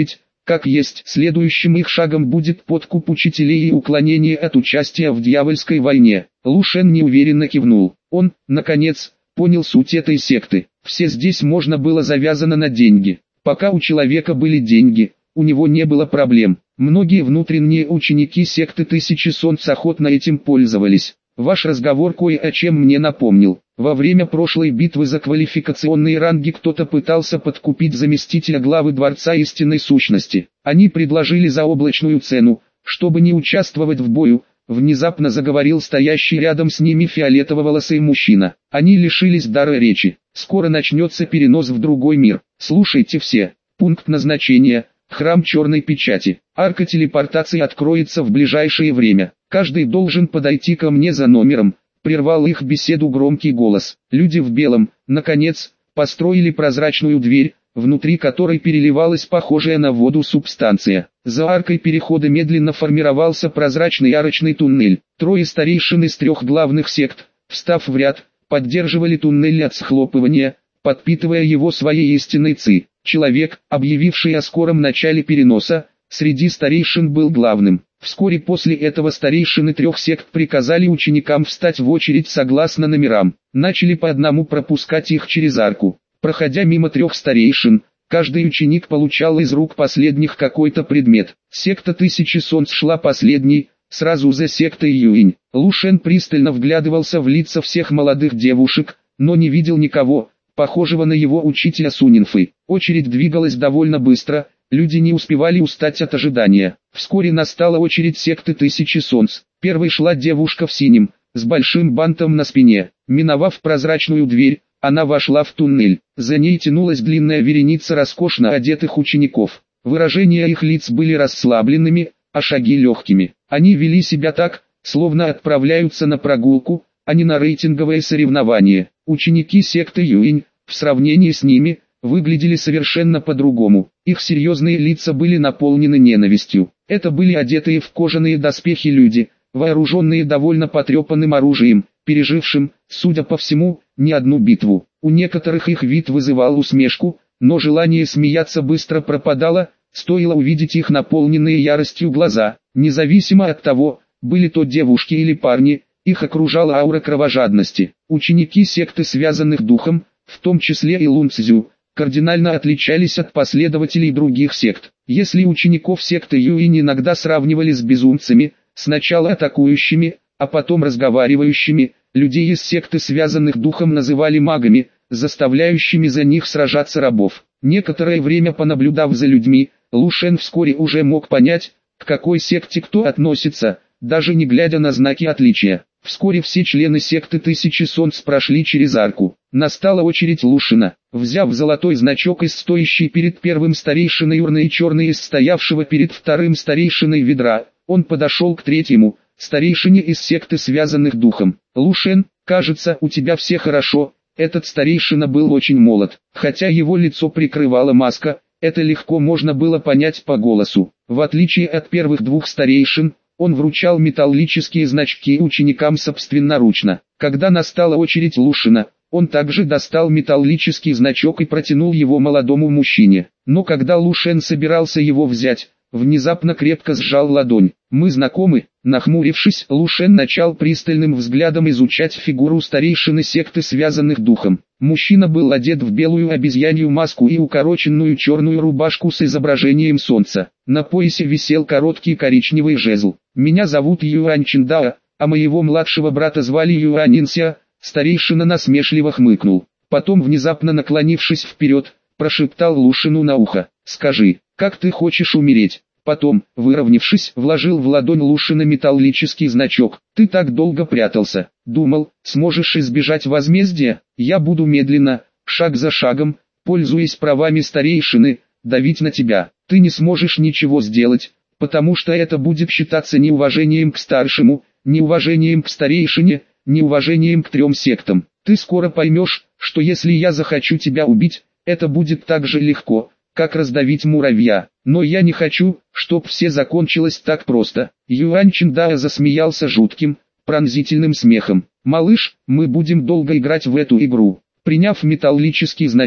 Как есть, следующим их шагом будет подкуп учителей и уклонение от участия в дьявольской войне. Лу Шен неуверенно кивнул. Он, наконец, понял суть этой секты. Все здесь можно было завязано на деньги. Пока у человека были деньги, у него не было проблем. Многие внутренние ученики секты Тысячи Солнц охотно этим пользовались. Ваш разговор кое о чем мне напомнил. Во время прошлой битвы за квалификационные ранги кто-то пытался подкупить заместителя главы Дворца Истинной Сущности. Они предложили заоблачную цену, чтобы не участвовать в бою. Внезапно заговорил стоящий рядом с ними фиолетово-волосый мужчина. Они лишились дара речи. Скоро начнется перенос в другой мир. Слушайте все. Пункт назначения. Храм Черной Печати. Арка телепортации откроется в ближайшее время. Каждый должен подойти ко мне за номером. Прервал их беседу громкий голос. Люди в белом, наконец, построили прозрачную дверь, внутри которой переливалась похожая на воду субстанция. За аркой перехода медленно формировался прозрачный арочный туннель. Трое старейшин из 3 главных сект, встав в ряд, поддерживали туннель от схлопывания, подпитывая его своей истинной ци. Человек, объявивший о скором начале переноса, среди старейшин был главным. Вскоре после этого старейшины 3 сект приказали ученикам встать в очередь согласно номерам. Начали по одному пропускать их через арку. Проходя мимо 3 старейшин, каждый ученик получал из рук последних какой-то предмет. Секта Тысячи Солнц шла последней, сразу за сектой Юинь. Лу Шен пристально вглядывался в лица всех молодых девушек, но не видел никого, похожего на его учителя Сунинфы. Очередь двигалась довольно быстро, люди не успевали устать от ожидания. Вскоре настала очередь секты Тысячи Солнц. Первой шла девушка в синем, с большим бантом на спине. Миновав прозрачную дверь, она вошла в туннель. За ней тянулась длинная вереница роскошно одетых учеников. Выражения их лиц были расслабленными, а шаги легкими. Они вели себя так, словно отправляются на прогулку, а не на рейтинговое соревнование. Ученики секты Юинь, в сравнении с ними, выглядели совершенно по-другому. Их серьезные лица были наполнены ненавистью. Это были одетые в кожаные доспехи люди, вооруженные довольно потрепанным оружием, пережившим, судя по всему, не одну битву. У некоторых их вид вызывал усмешку, но желание смеяться быстро пропадало, стоило увидеть их наполненные яростью глаза. Независимо от того, были то девушки или парни, их окружала аура кровожадности. Ученики секты связанных духом, в том числе и Лун Цзю, кардинально отличались от последователей других сект. Если учеников секты Юинь иногда сравнивали с безумцами, сначала атакующими, а потом разговаривающими, людей из секты связанных духом называли магами, заставляющими за них сражаться рабов. Некоторое время понаблюдав за людьми, Лу Шен вскоре уже мог понять, к какой секте кто относится, даже не глядя на знаки отличия. Вскоре все члены секты Тысячи Солнц прошли через арку. Настала очередь Лу Шена. Взяв золотой значок из стоящей перед первым старейшиной урны и черный из стоявшего перед вторым старейшиной ведра, он подошел к третьему, старейшине из секты связанных духом. Лу Шен, кажется, у тебя все хорошо. Этот старейшина был очень молод, хотя его лицо прикрывала маска, это легко можно было понять по голосу. В отличие от первых 2 старейшин, он вручал металлические значки ученикам собственноручно. Когда настала очередь Лу Шена, он также достал металлический значок и протянул его молодому мужчине. Но когда Лу Шен собирался его взять, внезапно крепко сжал ладонь. «Мы знакомы?» Нахмурившись, Лу Шен начал пристальным взглядом изучать фигуру старейшины секты связанных духом. Мужчина был одет в белую обезьянью маску и укороченную черную рубашку с изображением солнца. На поясе висел короткий коричневый жезл. «Меня зовут Юань Чиндао, а моего младшего брата звали Юань Инся», старейшина насмешливо хмыкнул. Потом, внезапно наклонившись вперед, прошептал Лу Шену на ухо: «Скажи, как ты хочешь умереть?» Потом, выровнявшись, вложил в ладонь Лу Шена металлический значок. «Ты так долго прятался. Думал, сможешь избежать возмездия? Я буду медленно, шаг за шагом, пользуясь правами старейшины, давить на тебя. Ты не сможешь ничего сделать, потому что это будет считаться неуважением к старшему, неуважением к старейшине, неуважением к 3 сектам. Ты скоро поймешь, что если я захочу тебя убить, это будет так же легко, как раздавить муравья. Но я не хочу, чтоб все закончилось так просто». Юань Чиндао засмеялся жутким, пронзительным смехом. «Малыш, мы будем долго играть в эту игру». Приняв металлический значок,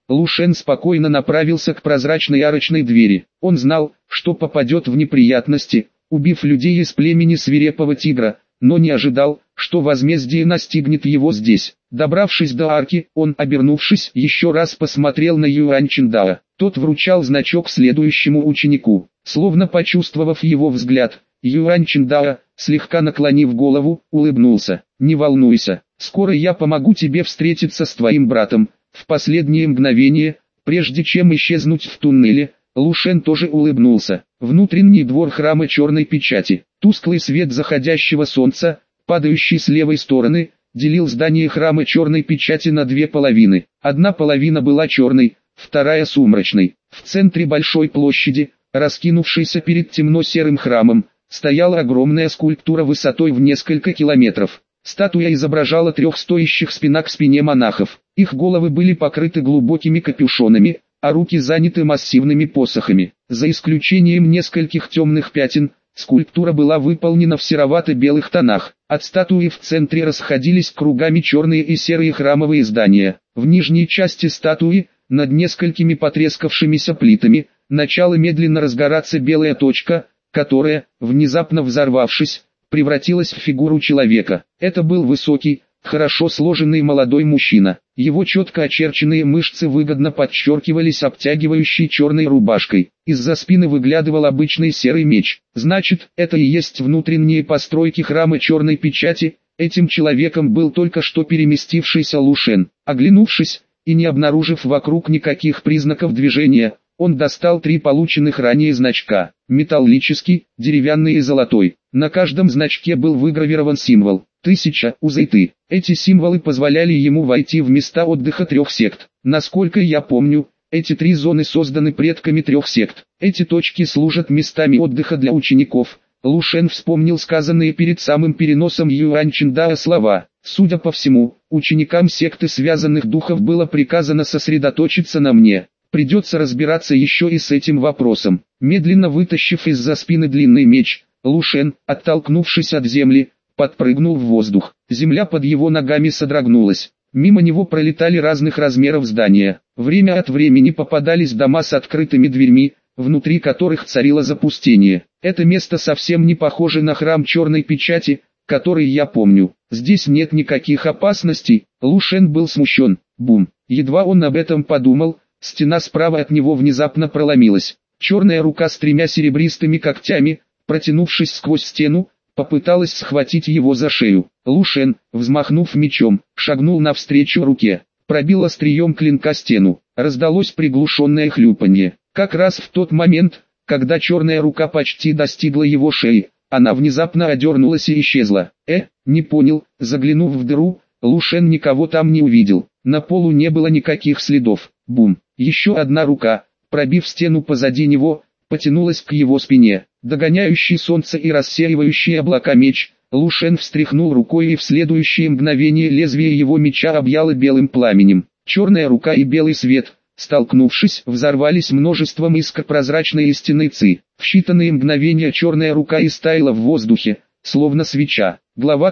Лу Шен спокойно направился к прозрачной арочной двери. Он знал, что попадет в неприятности, убив людей из племени свирепого тигра, но не ожидал, что возмездие настигнет его здесь. Добравшись до арки, он, обернувшись, еще раз посмотрел на Юань Чиндао. Тот вручал значок следующему ученику. Словно почувствовав его взгляд, Юань Чиндао, слегка наклонив голову, улыбнулся. «Не волнуйся, скоро я помогу тебе встретиться с твоим братом». В последнее мгновение, прежде чем исчезнуть в туннеле, Лу Шен тоже улыбнулся. Внутренний двор храма Черной Печати. Тусклый свет заходящего солнца, падающий с левой стороны, делил здание храма Черной Печати на две половины. Одна половина была черной, вторая сумрачной. В центре большой площади, раскинувшейся перед темно-серым храмом, стояла огромная скульптура высотой в несколько километров. Статуя изображала трех стоящих спина к спине монахов. Их головы были покрыты глубокими капюшонами, а руки заняты массивными посохами. За исключением нескольких темных пятен, скульптура была выполнена в серовато-белых тонах. От статуи в центре расходились кругами черные и серые храмовые здания. В нижней части статуи, над несколькими потрескавшимися плитами, начала медленно разгораться белая точка, которая, внезапно взорвавшись, превратилась в фигуру человека. Это был высокий, хорошо сложенный молодой мужчина. Его четко очерченные мышцы выгодно подчеркивались обтягивающей черной рубашкой. Из-за спины выглядывал обычный серый меч. Значит, это и есть внутренние постройки храма Черной Печати. Этим человеком был только что переместившийся Лу Шен. Оглянувшись, и не обнаружив вокруг никаких признаков движения, он достал три полученных ранее значка. Металлический, деревянный и золотой. На каждом значке был выгравирован символ 1000 узайты. Эти символы позволяли ему войти в места отдыха трех сект. Насколько я помню, эти три зоны созданы предками трех сект. Эти точки служат местами отдыха для учеников. Лу Шен вспомнил сказанные перед самым переносом Юань Чиндао слова. Судя по всему, ученикам секты связанных духов было приказано сосредоточиться на мне. Придется разбираться еще и с этим вопросом. Медленно вытащив из-за спины длинный меч, Лу Шен, оттолкнувшись от земли, подпрыгнул в воздух. Земля под его ногами содрогнулась. Мимо него пролетали разных размеров здания. Время от времени попадались дома с открытыми дверьми, внутри которых царило запустение. Это место совсем не похоже на храм Черной Печати, который я помню. Здесь нет никаких опасностей. Лу Шен был смущен. Бум. Едва он об этом подумал, стена справа от него внезапно проломилась. Черная рука с тремя серебристыми когтями, протянувшись сквозь стену, попыталась схватить его за шею. Лу Шен, взмахнув мечом, шагнул навстречу руке, пробил острием клинка стену. Раздалось приглушенное хлюпанье. Как раз в тот момент, когда черная рука почти достигла его шеи, она внезапно одернулась и исчезла. Не понял. Заглянув в дыру, Лу Шен никого там не увидел. На полу не было никаких следов. Бум. Еще одна рука, пробив стену позади него, потянулась к его спине. Догоняющий солнце и рассеивающий облака меч, Лу Шен встряхнул рукой, и в следующее мгновение лезвие его меча объяло белым пламенем. Черная рука и белый свет, столкнувшись, взорвались множеством искр прозрачной истинной ци. В считанные мгновения черная рука истаяла в воздухе, словно свеча. Глава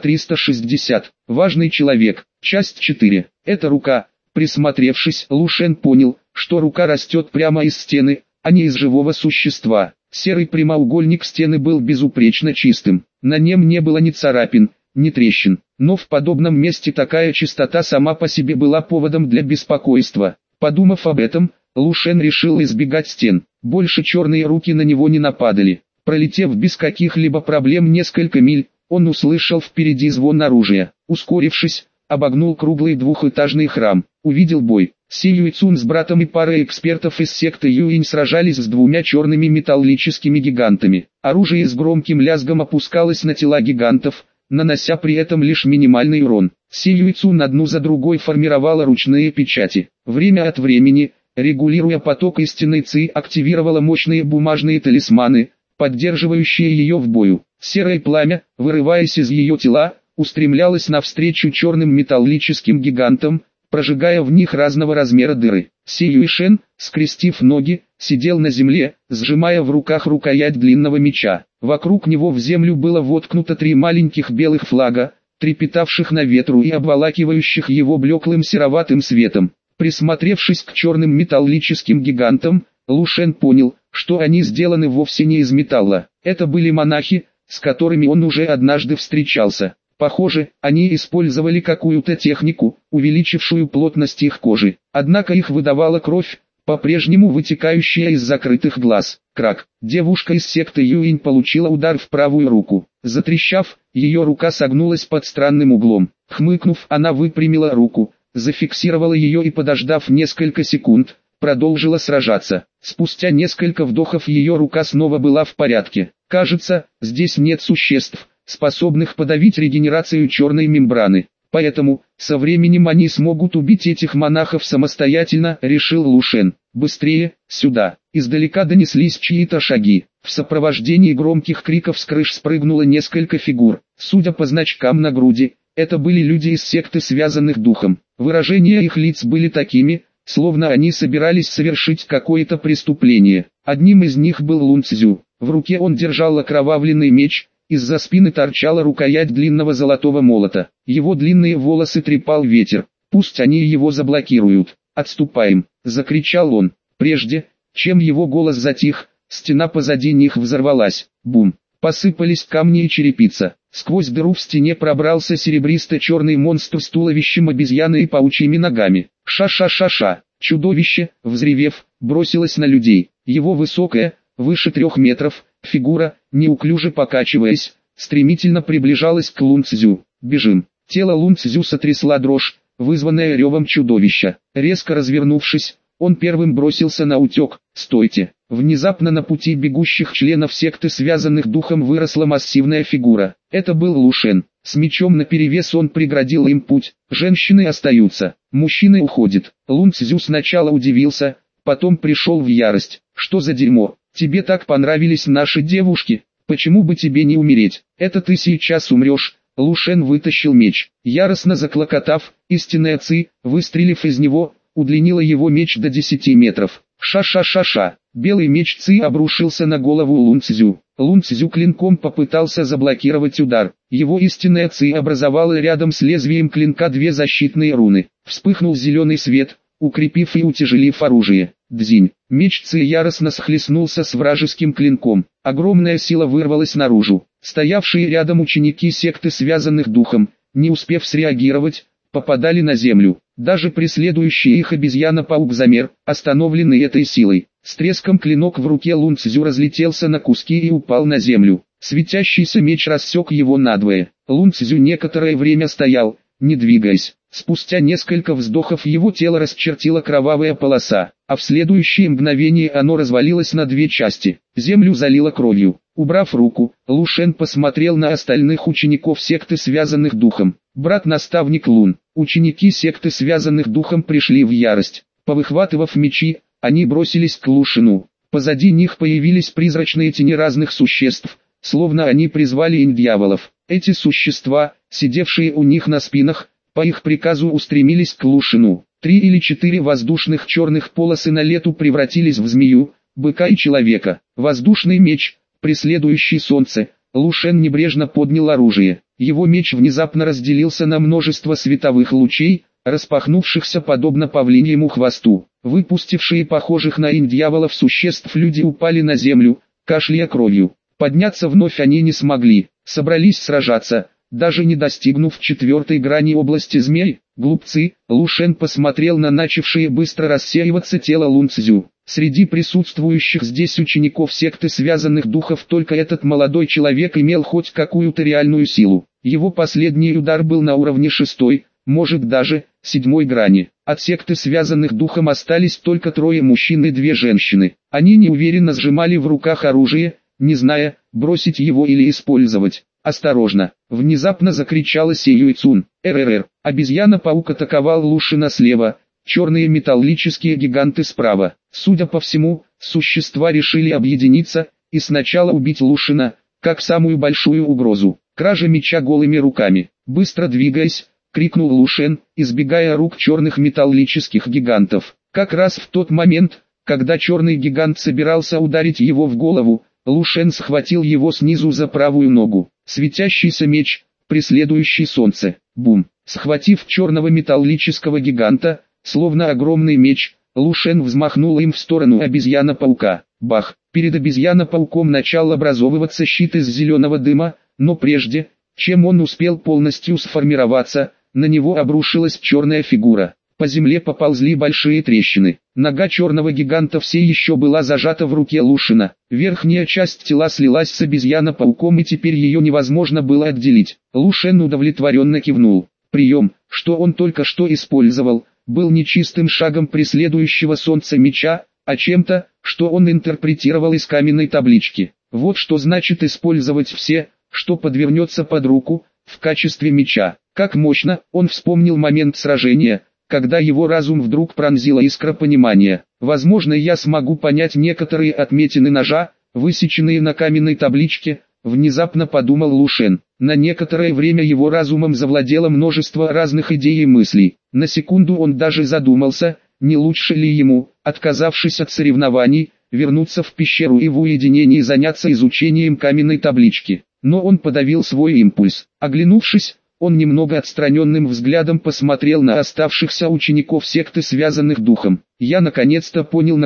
360. Важный человек. Часть 4. Эта рука. Присмотревшись, Лу Шен понял, что рука растет прямо из стены, а не из живого существа. Серый прямоугольник стены был безупречно чистым. На нем не было ни царапин, ни трещин. Но в подобном месте такая чистота сама по себе была поводом для беспокойства. Подумав об этом, Лу Шен решил избегать стен. Больше черные руки на него не нападали. Пролетев без каких-либо проблем несколько миль, он услышал впереди звон оружия. Ускорившись, обогнул круглый двухэтажный храм. Увидел бой. Си Юйцун с братом и парой экспертов из секты Юинь сражались с двумя черными металлическими гигантами. Оружие с громким лязгом опускалось на тела гигантов, нанося при этом лишь минимальный урон. Си Юйцун одну за другой формировала ручные печати. Время от времени, регулируя поток истинной ци, активировала мощные бумажные талисманы, поддерживающие ее в бою. Серое пламя, вырываясь из ее тела, устремлялось навстречу черным металлическим гигантам, прожигая в них разного размера дыры. Си Юйшен, скрестив ноги, сидел на земле, сжимая в руках рукоять длинного меча. Вокруг него в землю было воткнуто три маленьких белых флага, трепетавших на ветру и обволакивающих его блеклым сероватым светом. Присмотревшись к черным металлическим гигантам, Лу Шен понял, что они сделаны вовсе не из металла. Это были монахи, с которыми он уже однажды встречался. Похоже, они использовали какую-то технику, увеличившую плотность их кожи. Однако их выдавала кровь, по-прежнему вытекающая из закрытых глаз. Крак. Девушка из секты Юинь получила удар в правую руку. Затрещав, ее рука согнулась под странным углом. Хмыкнув, она выпрямила руку, зафиксировала ее и, подождав несколько секунд, продолжила сражаться. Спустя несколько вдохов ее рука снова была в порядке. Кажется, здесь нет существ, способных подавить регенерацию черной мембраны. Поэтому, со временем они смогут убить этих монахов самостоятельно, решил Лу Шен. Быстрее, сюда. Издалека донеслись чьи-то шаги. В сопровождении громких криков с крыш спрыгнуло несколько фигур. Судя по значкам на груди, это были люди из секты связанных духом. Выражения их лиц были такими, словно они собирались совершить какое-то преступление. Одним из них был Лун Цзю. В руке он держал окровавленный меч, из-за спины торчала рукоять длинного золотого молота. Его длинные волосы трепал ветер. «Пусть они его заблокируют. Отступаем!» — закричал он. Прежде, чем его голос затих, стена позади них взорвалась. Бум! Посыпались камни и черепица. Сквозь дыру в стене пробрался серебристо-черный монстр с туловищем обезьяны и паучьими ногами. Ша-ша-ша-ша! Чудовище, взревев, бросилось на людей. Его высокая, выше 3 метров, фигура, неуклюже покачиваясь, стремительно приближалась к Лун Цзю. «Бежим!» Тело Лун Цзю сотрясла дрожь, вызванная ревом чудовища. Резко развернувшись, он первым бросился на утек. «Стойте!» Внезапно на пути бегущих членов секты связанных духом выросла массивная фигура. Это был Лу Шен. С мечом наперевес он преградил им путь. Женщины остаются, мужчины уходят. Лун Цзю сначала удивился, потом пришел в ярость. «Что за дерьмо? Тебе так понравились наши девушки? Почему бы тебе не умереть? Это ты сейчас умрешь!» Лу Шен вытащил меч. Яростно заклокотав, истинная Ци, выстрелив из него, удлинила его меч до 10 метров. Ша-ша-ша-ша! Белый меч Ци обрушился на голову Лун Цзю. Лун Цзю клинком попытался заблокировать удар. Его истинная Ци образовала рядом с лезвием клинка 2 защитные руны. Вспыхнул зеленый свет, укрепив и утяжелив оружие. Дзинь. Меч Ци яростно схлестнулся с вражеским клинком. Огромная сила вырвалась наружу. Стоявшие рядом ученики секты связанных духом, не успев среагировать, попадали на землю. Даже преследующий их обезьяна-паук замер, остановленный этой силой. С треском клинок в руке Лун Цзю разлетелся на куски и упал на землю. Светящийся меч рассек его надвое. Лун Цзю некоторое время стоял, не двигаясь. Спустя несколько вздохов его тело расчертила кровавая полоса, а в следующее мгновение оно развалилось на 2 части. Землю залило кровью. Убрав руку, Лу Шен посмотрел на остальных учеников секты связанных духом. Брат-наставник Лун. Ученики секты связанных духом пришли в ярость. Повыхватывав мечи, они бросились к Лу Шену. Позади них появились призрачные тени разных существ, словно они призвали инь-дьяволов. Эти существа, сидевшие у них на спинах, по их приказу устремились к Лу Шену. 3 или 4 воздушных черных полосы на лету превратились в змею, быка и человека. Воздушный меч, преследующий солнце. Лу Шен небрежно поднял оружие. Его меч внезапно разделился на множество световых лучей, распахнувшихся подобно павлиньему хвосту. Выпустившие похожих на инь-дьяволов существ люди упали на землю, кашляя кровью. Подняться вновь они не смогли, собрались сражаться, даже не достигнув 4-й грани области змей. Глупцы! Лу Шен посмотрел на начавшее быстро рассеиваться тело Лун Цзю. Среди присутствующих здесь учеников секты связанных духов только этот молодой человек имел хоть какую-то реальную силу. Его последний удар был на уровне 6-й, может даже 7-й грани. От секты связанных духом остались только 3 мужчин и 2 женщины. Они неуверенно сжимали в руках оружие, не зная, бросить его или использовать. «Осторожно!» — внезапно закричала Се Юйцун. РРР. Обезьяна-паук атаковал Лу Шена слева, черные металлические гиганты справа. Судя по всему, существа решили объединиться и сначала убить Лу Шена, как самую большую угрозу. Кража меча голыми руками. Быстро двигаясь, крикнул Лу Шен, избегая рук черных металлических гигантов. Как раз в тот момент, когда черный гигант собирался ударить его в голову, Лу Шен схватил его снизу за правую ногу. Светящийся меч, преследующий солнце. Бум! Схватив черного металлического гиганта, словно огромный меч, Лу Шен взмахнул им в сторону обезьяна-паука. Бах! Перед обезьяна-пауком начал образовываться щит из зеленого дыма, но прежде, чем он успел полностью сформироваться, на него обрушилась черная фигура. По земле поползли большие трещины. Нога черного гиганта все еще была зажата в руке Лу Шена. Верхняя часть тела слилась с обезьяна-пауком, и теперь ее невозможно было отделить. Лу Шен удовлетворенно кивнул. Прием, что он только что использовал, был не чистым шагом преследующего солнца меча, а чем-то, что он интерпретировал из каменной таблички. Вот что значит использовать все, что подвернется под руку, в качестве меча. Как мощно, он вспомнил момент сражения, когда его разум вдруг пронзила искра понимания. Возможно, я смогу понять некоторые отметины ножа, высеченные на каменной табличке, внезапно подумал Лу Шен. На некоторое время его разумом завладело множество разных идей и мыслей. На секунду он даже задумался, не лучше ли ему, отказавшись от соревнований, вернуться в пещеру и в уединении заняться изучением каменной таблички. Но он подавил свой импульс. Оглянувшись, он немного отстраненным взглядом посмотрел на оставшихся учеников секты связанных духом. Я наконец-то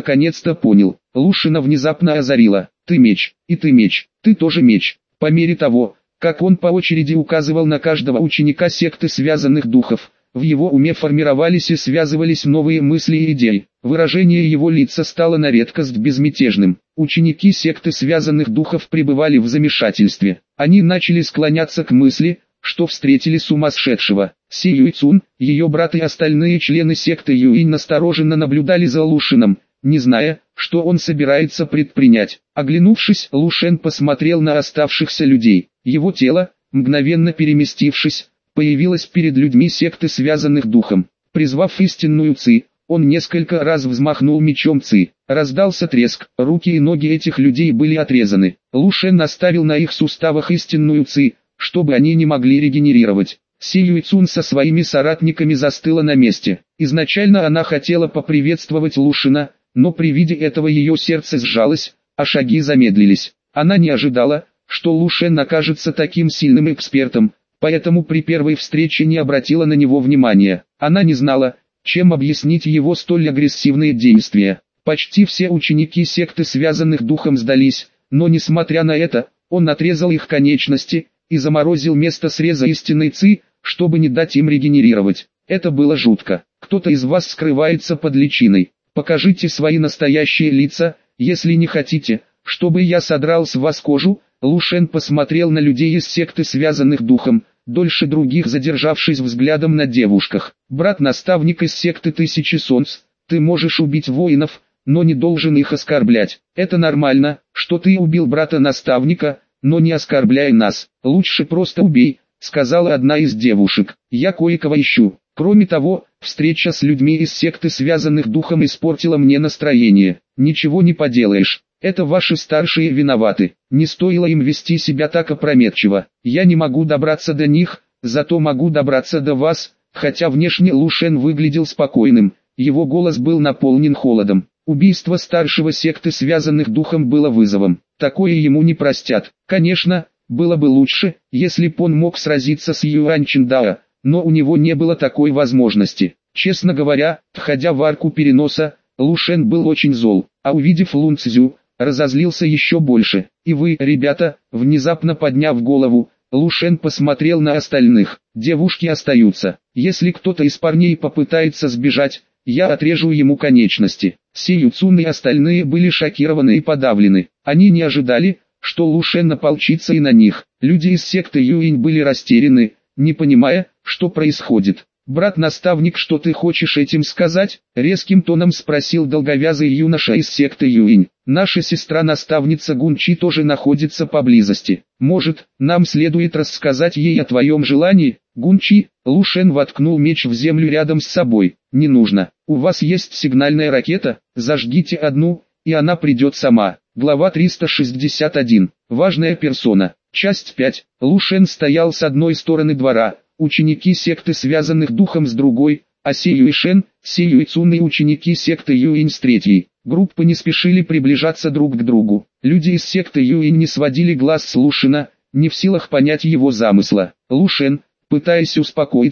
понял. Лу Шена внезапно озарило. Ты меч, и ты меч, ты тоже меч. По мере того, как он по очереди указывал на каждого ученика секты связанных духов, в его уме формировались и связывались новые мысли и идеи. Выражение его лица стало на редкость безмятежным. Ученики секты связанных духов пребывали в замешательстве. Они начали склоняться к мысли, что встретили сумасшедшего. Си Юйцун, ее брат и остальные члены секты Юинь настороженно наблюдали за Лу Шеном, не зная, что он собирается предпринять. Оглянувшись, Лу Шен посмотрел на оставшихся людей. Его тело, мгновенно переместившись, появилось перед людьми секты связанных духом. Призвав истинную Ци, он несколько раз взмахнул мечом Ци. Раздался треск, руки и ноги этих людей были отрезаны. Лу Шен наставил на их суставах истинную Ци, чтобы они не могли регенерировать. Си Юйцун со своими соратниками застыла на месте. Изначально она хотела поприветствовать Лу Шена, но при виде этого ее сердце сжалось, а шаги замедлились. Она не ожидала, что Лу Шен окажется таким сильным экспертом, поэтому при первой встрече не обратила на него внимания. Она не знала, чем объяснить его столь агрессивные действия. Почти все ученики секты связанных духом сдались, но несмотря на это, он отрезал их конечности и заморозил место среза истинной Ци, чтобы не дать им регенерировать. Это было жутко. Кто-то из вас скрывается под личиной. Покажите свои настоящие лица, если не хотите, чтобы я содрал с вас кожу. Лу Шен посмотрел на людей из секты связанных духом, дольше других задержавшись взглядом на девушках. Брат-наставник из секты Тысячи Солнц, ты можешь убить воинов, но не должен их оскорблять. Это нормально, что ты убил брата-наставника, но не оскорбляй нас. Лучше просто убей, сказала одна из девушек. Я кое-кого ищу. Кроме того, встреча с людьми из секты связанных духом испортила мне настроение. Ничего не поделаешь. Это ваши старшие виноваты. Не стоило им вести себя так опрометчиво. Я не могу добраться до них, зато могу добраться до вас. Хотя внешне Лу Шен выглядел спокойным, его голос был наполнен холодом. Убийство старшего секты связанных духом было вызовом. Такое ему не простят. Конечно, было бы лучше, если б он мог сразиться с Юань Чиндао, но у него не было такой возможности. Честно говоря, входя в арку переноса, Лу Шен был очень зол, а увидев Лун Цзю, разозлился еще больше. И вы, ребята, внезапно подняв голову, Лу Шен посмотрел на остальных. Девушки остаются. Если кто-то из парней попытается сбежать, я отрежу ему конечности. Си Юцун и остальные были шокированы и подавлены. Они не ожидали, что Лу Шен ополчится и на них. Люди из секты Юинь были растеряны, не понимая, что происходит. «Брат-наставник, что ты хочешь этим сказать?» — резким тоном спросил долговязый юноша из секты Юинь. «Наша сестра-наставница Гунчи тоже находится поблизости. Может, нам следует рассказать ей о твоем желании?» «Гунчи», — Лу Шен воткнул меч в землю рядом с собой. «Не нужно. У вас есть сигнальная ракета, зажгите одну, и она придет сама». Глава 361. Важная персона. Часть 5. Лу Шен стоял с одной стороны двора, ученики секты связанных духом с другой, а Си Юйшен, Си Юйцун и ученики секты Юинь с третьей. Группы не спешили приближаться друг к другу. Люди из секты Юинь не сводили глаз с Лу Шена, не в силах понять его замысла. Лу Шен, пытаясь успокоиться,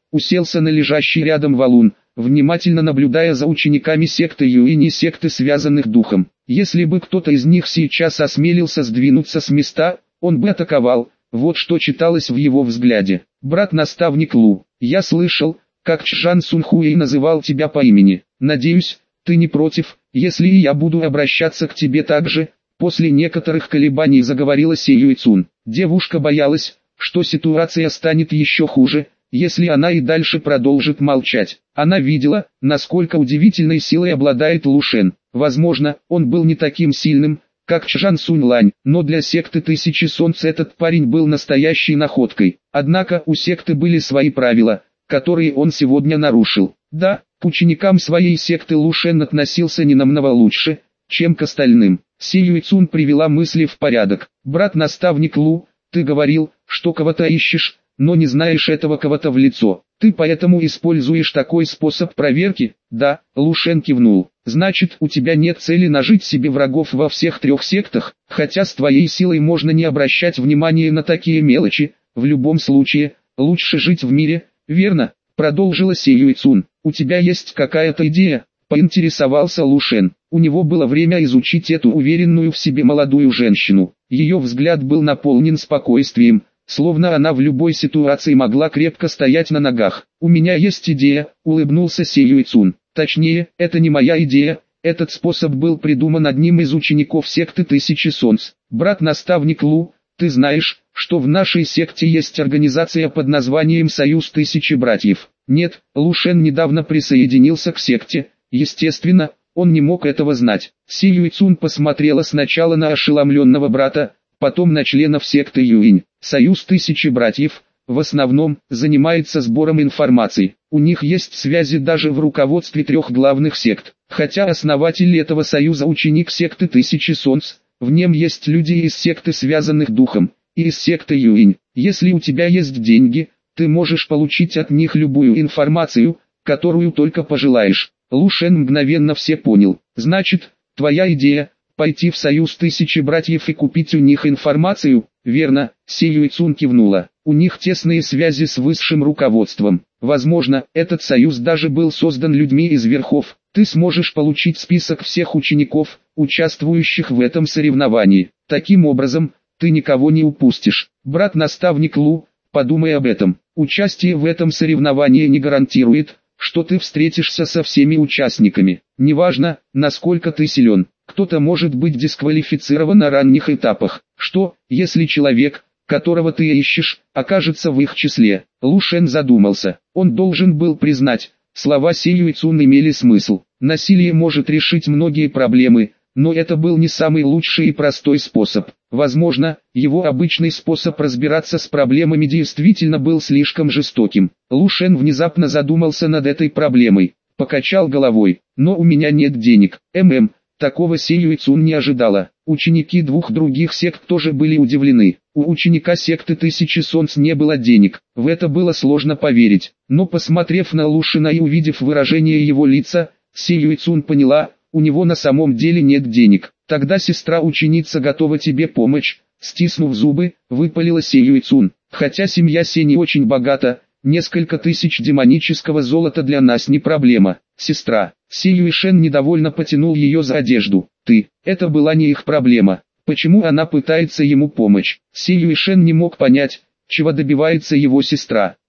уселся на лежащий рядом валун, внимательно наблюдая за учениками секты Юинь и секты связанных духом. Если бы кто-то из них сейчас осмелился сдвинуться с места, он бы атаковал. Вот что читалось в его взгляде. «Брат-наставник Лу, я слышал, как Чжан Сунхуэй называл тебя по имени. Надеюсь, ты не против, если и я буду обращаться к тебе так же?» После некоторых колебаний заговорила Се Юйцун. Девушка боялась, что ситуация станет еще хуже, если она и дальше продолжит молчать. Она видела, насколько удивительной силой обладает Лу Шен. Возможно, он был не таким сильным, как Чжан Суньлань, но для секты Тысячи Солнц этот парень был настоящей находкой. Однако у секты были свои правила, которые он сегодня нарушил. Да, к ученикам своей секты Лу Шен относился не намного лучше, чем к остальным. Се Юйцун привела мысли в порядок. «Брат-наставник Лу, ты говорил, что кого-то ищешь, но не знаешь этого кого-то в лицо. Ты поэтому используешь такой способ проверки?» «Да», Лу Шен кивнул. «Значит, у тебя нет цели нажить себе врагов во всех 3 сектах, хотя с твоей силой можно не обращать внимания на такие мелочи. В любом случае, лучше жить в мире, верно?» Продолжила Се Юйцун. «У тебя есть какая-то идея?» Поинтересовался Лу Шен. У него было время изучить эту уверенную в себе молодую женщину. Ее взгляд был наполнен спокойствием, словно она в любой ситуации могла крепко стоять на ногах. «У меня есть идея», — улыбнулся Се Юйцун. «Точнее, это не моя идея, этот способ был придуман одним из учеников секты Тысячи Солнц. Брат-наставник Лу, ты знаешь, что в нашей секте есть организация под названием Союз Тысячи Братьев?» «Нет», Лу Шен недавно присоединился к секте, естественно, он не мог этого знать. Се Юйцун посмотрела сначала на ошеломленного брата, потом на членов секты Юинь. Союз Тысячи Братьев, в основном, занимается сбором информации. У них есть связи даже в руководстве 3 главных сект. Хотя основатель этого союза ученик секты Тысячи Солнц, в нем есть люди из секты связанных духом, и из секты Юинь. Если у тебя есть деньги, ты можешь получить от них любую информацию, которую только пожелаешь. Лу Шен мгновенно все понял. «Значит, твоя идея – пойти в Союз Тысячи Братьев и купить у них информацию?» «Верно», Се Юйцун кивнула. «У них тесные связи с высшим руководством. Возможно, этот союз даже был создан людьми из верхов. Ты сможешь получить список всех учеников, участвующих в этом соревновании. Таким образом, ты никого не упустишь. Брат-наставник Лу, подумай об этом. Участие в этом соревновании не гарантирует, что ты встретишься со всеми участниками. Неважно, насколько ты силен, кто-то может быть дисквалифицирован на ранних этапах. Что, если человек, которого ты ищешь, окажется в их числе?» Лу Шен задумался. Он должен был признать, слова Се Юйцун имели смысл. Насилие может решить многие проблемы, но это был не самый лучший и простой способ. Возможно, его обычный способ разбираться с проблемами действительно был слишком жестоким. Лу Шен внезапно задумался над этой проблемой, покачал головой. «Но у меня нет денег». Такого Се Юйцун не ожидала. Ученики 2 других сект тоже были удивлены. У ученика секты Тысячи Солнц не было денег. В это было сложно поверить. Но посмотрев на Лу Шена и увидев выражение его лица, Се Юйцун поняла, у него на самом деле нет денег. «Тогда сестра-ученица готова тебе помочь», стиснув зубы, выпалила Се Юйцун. «Хотя семья Се не очень богата, несколько тысяч демонического золота для нас не проблема. Сестра». Се Юйшен недовольно потянул ее за одежду. Это была не их проблема. Почему она пытается ему помочь? Се Юйшен не мог понять, чего добивается его сестра.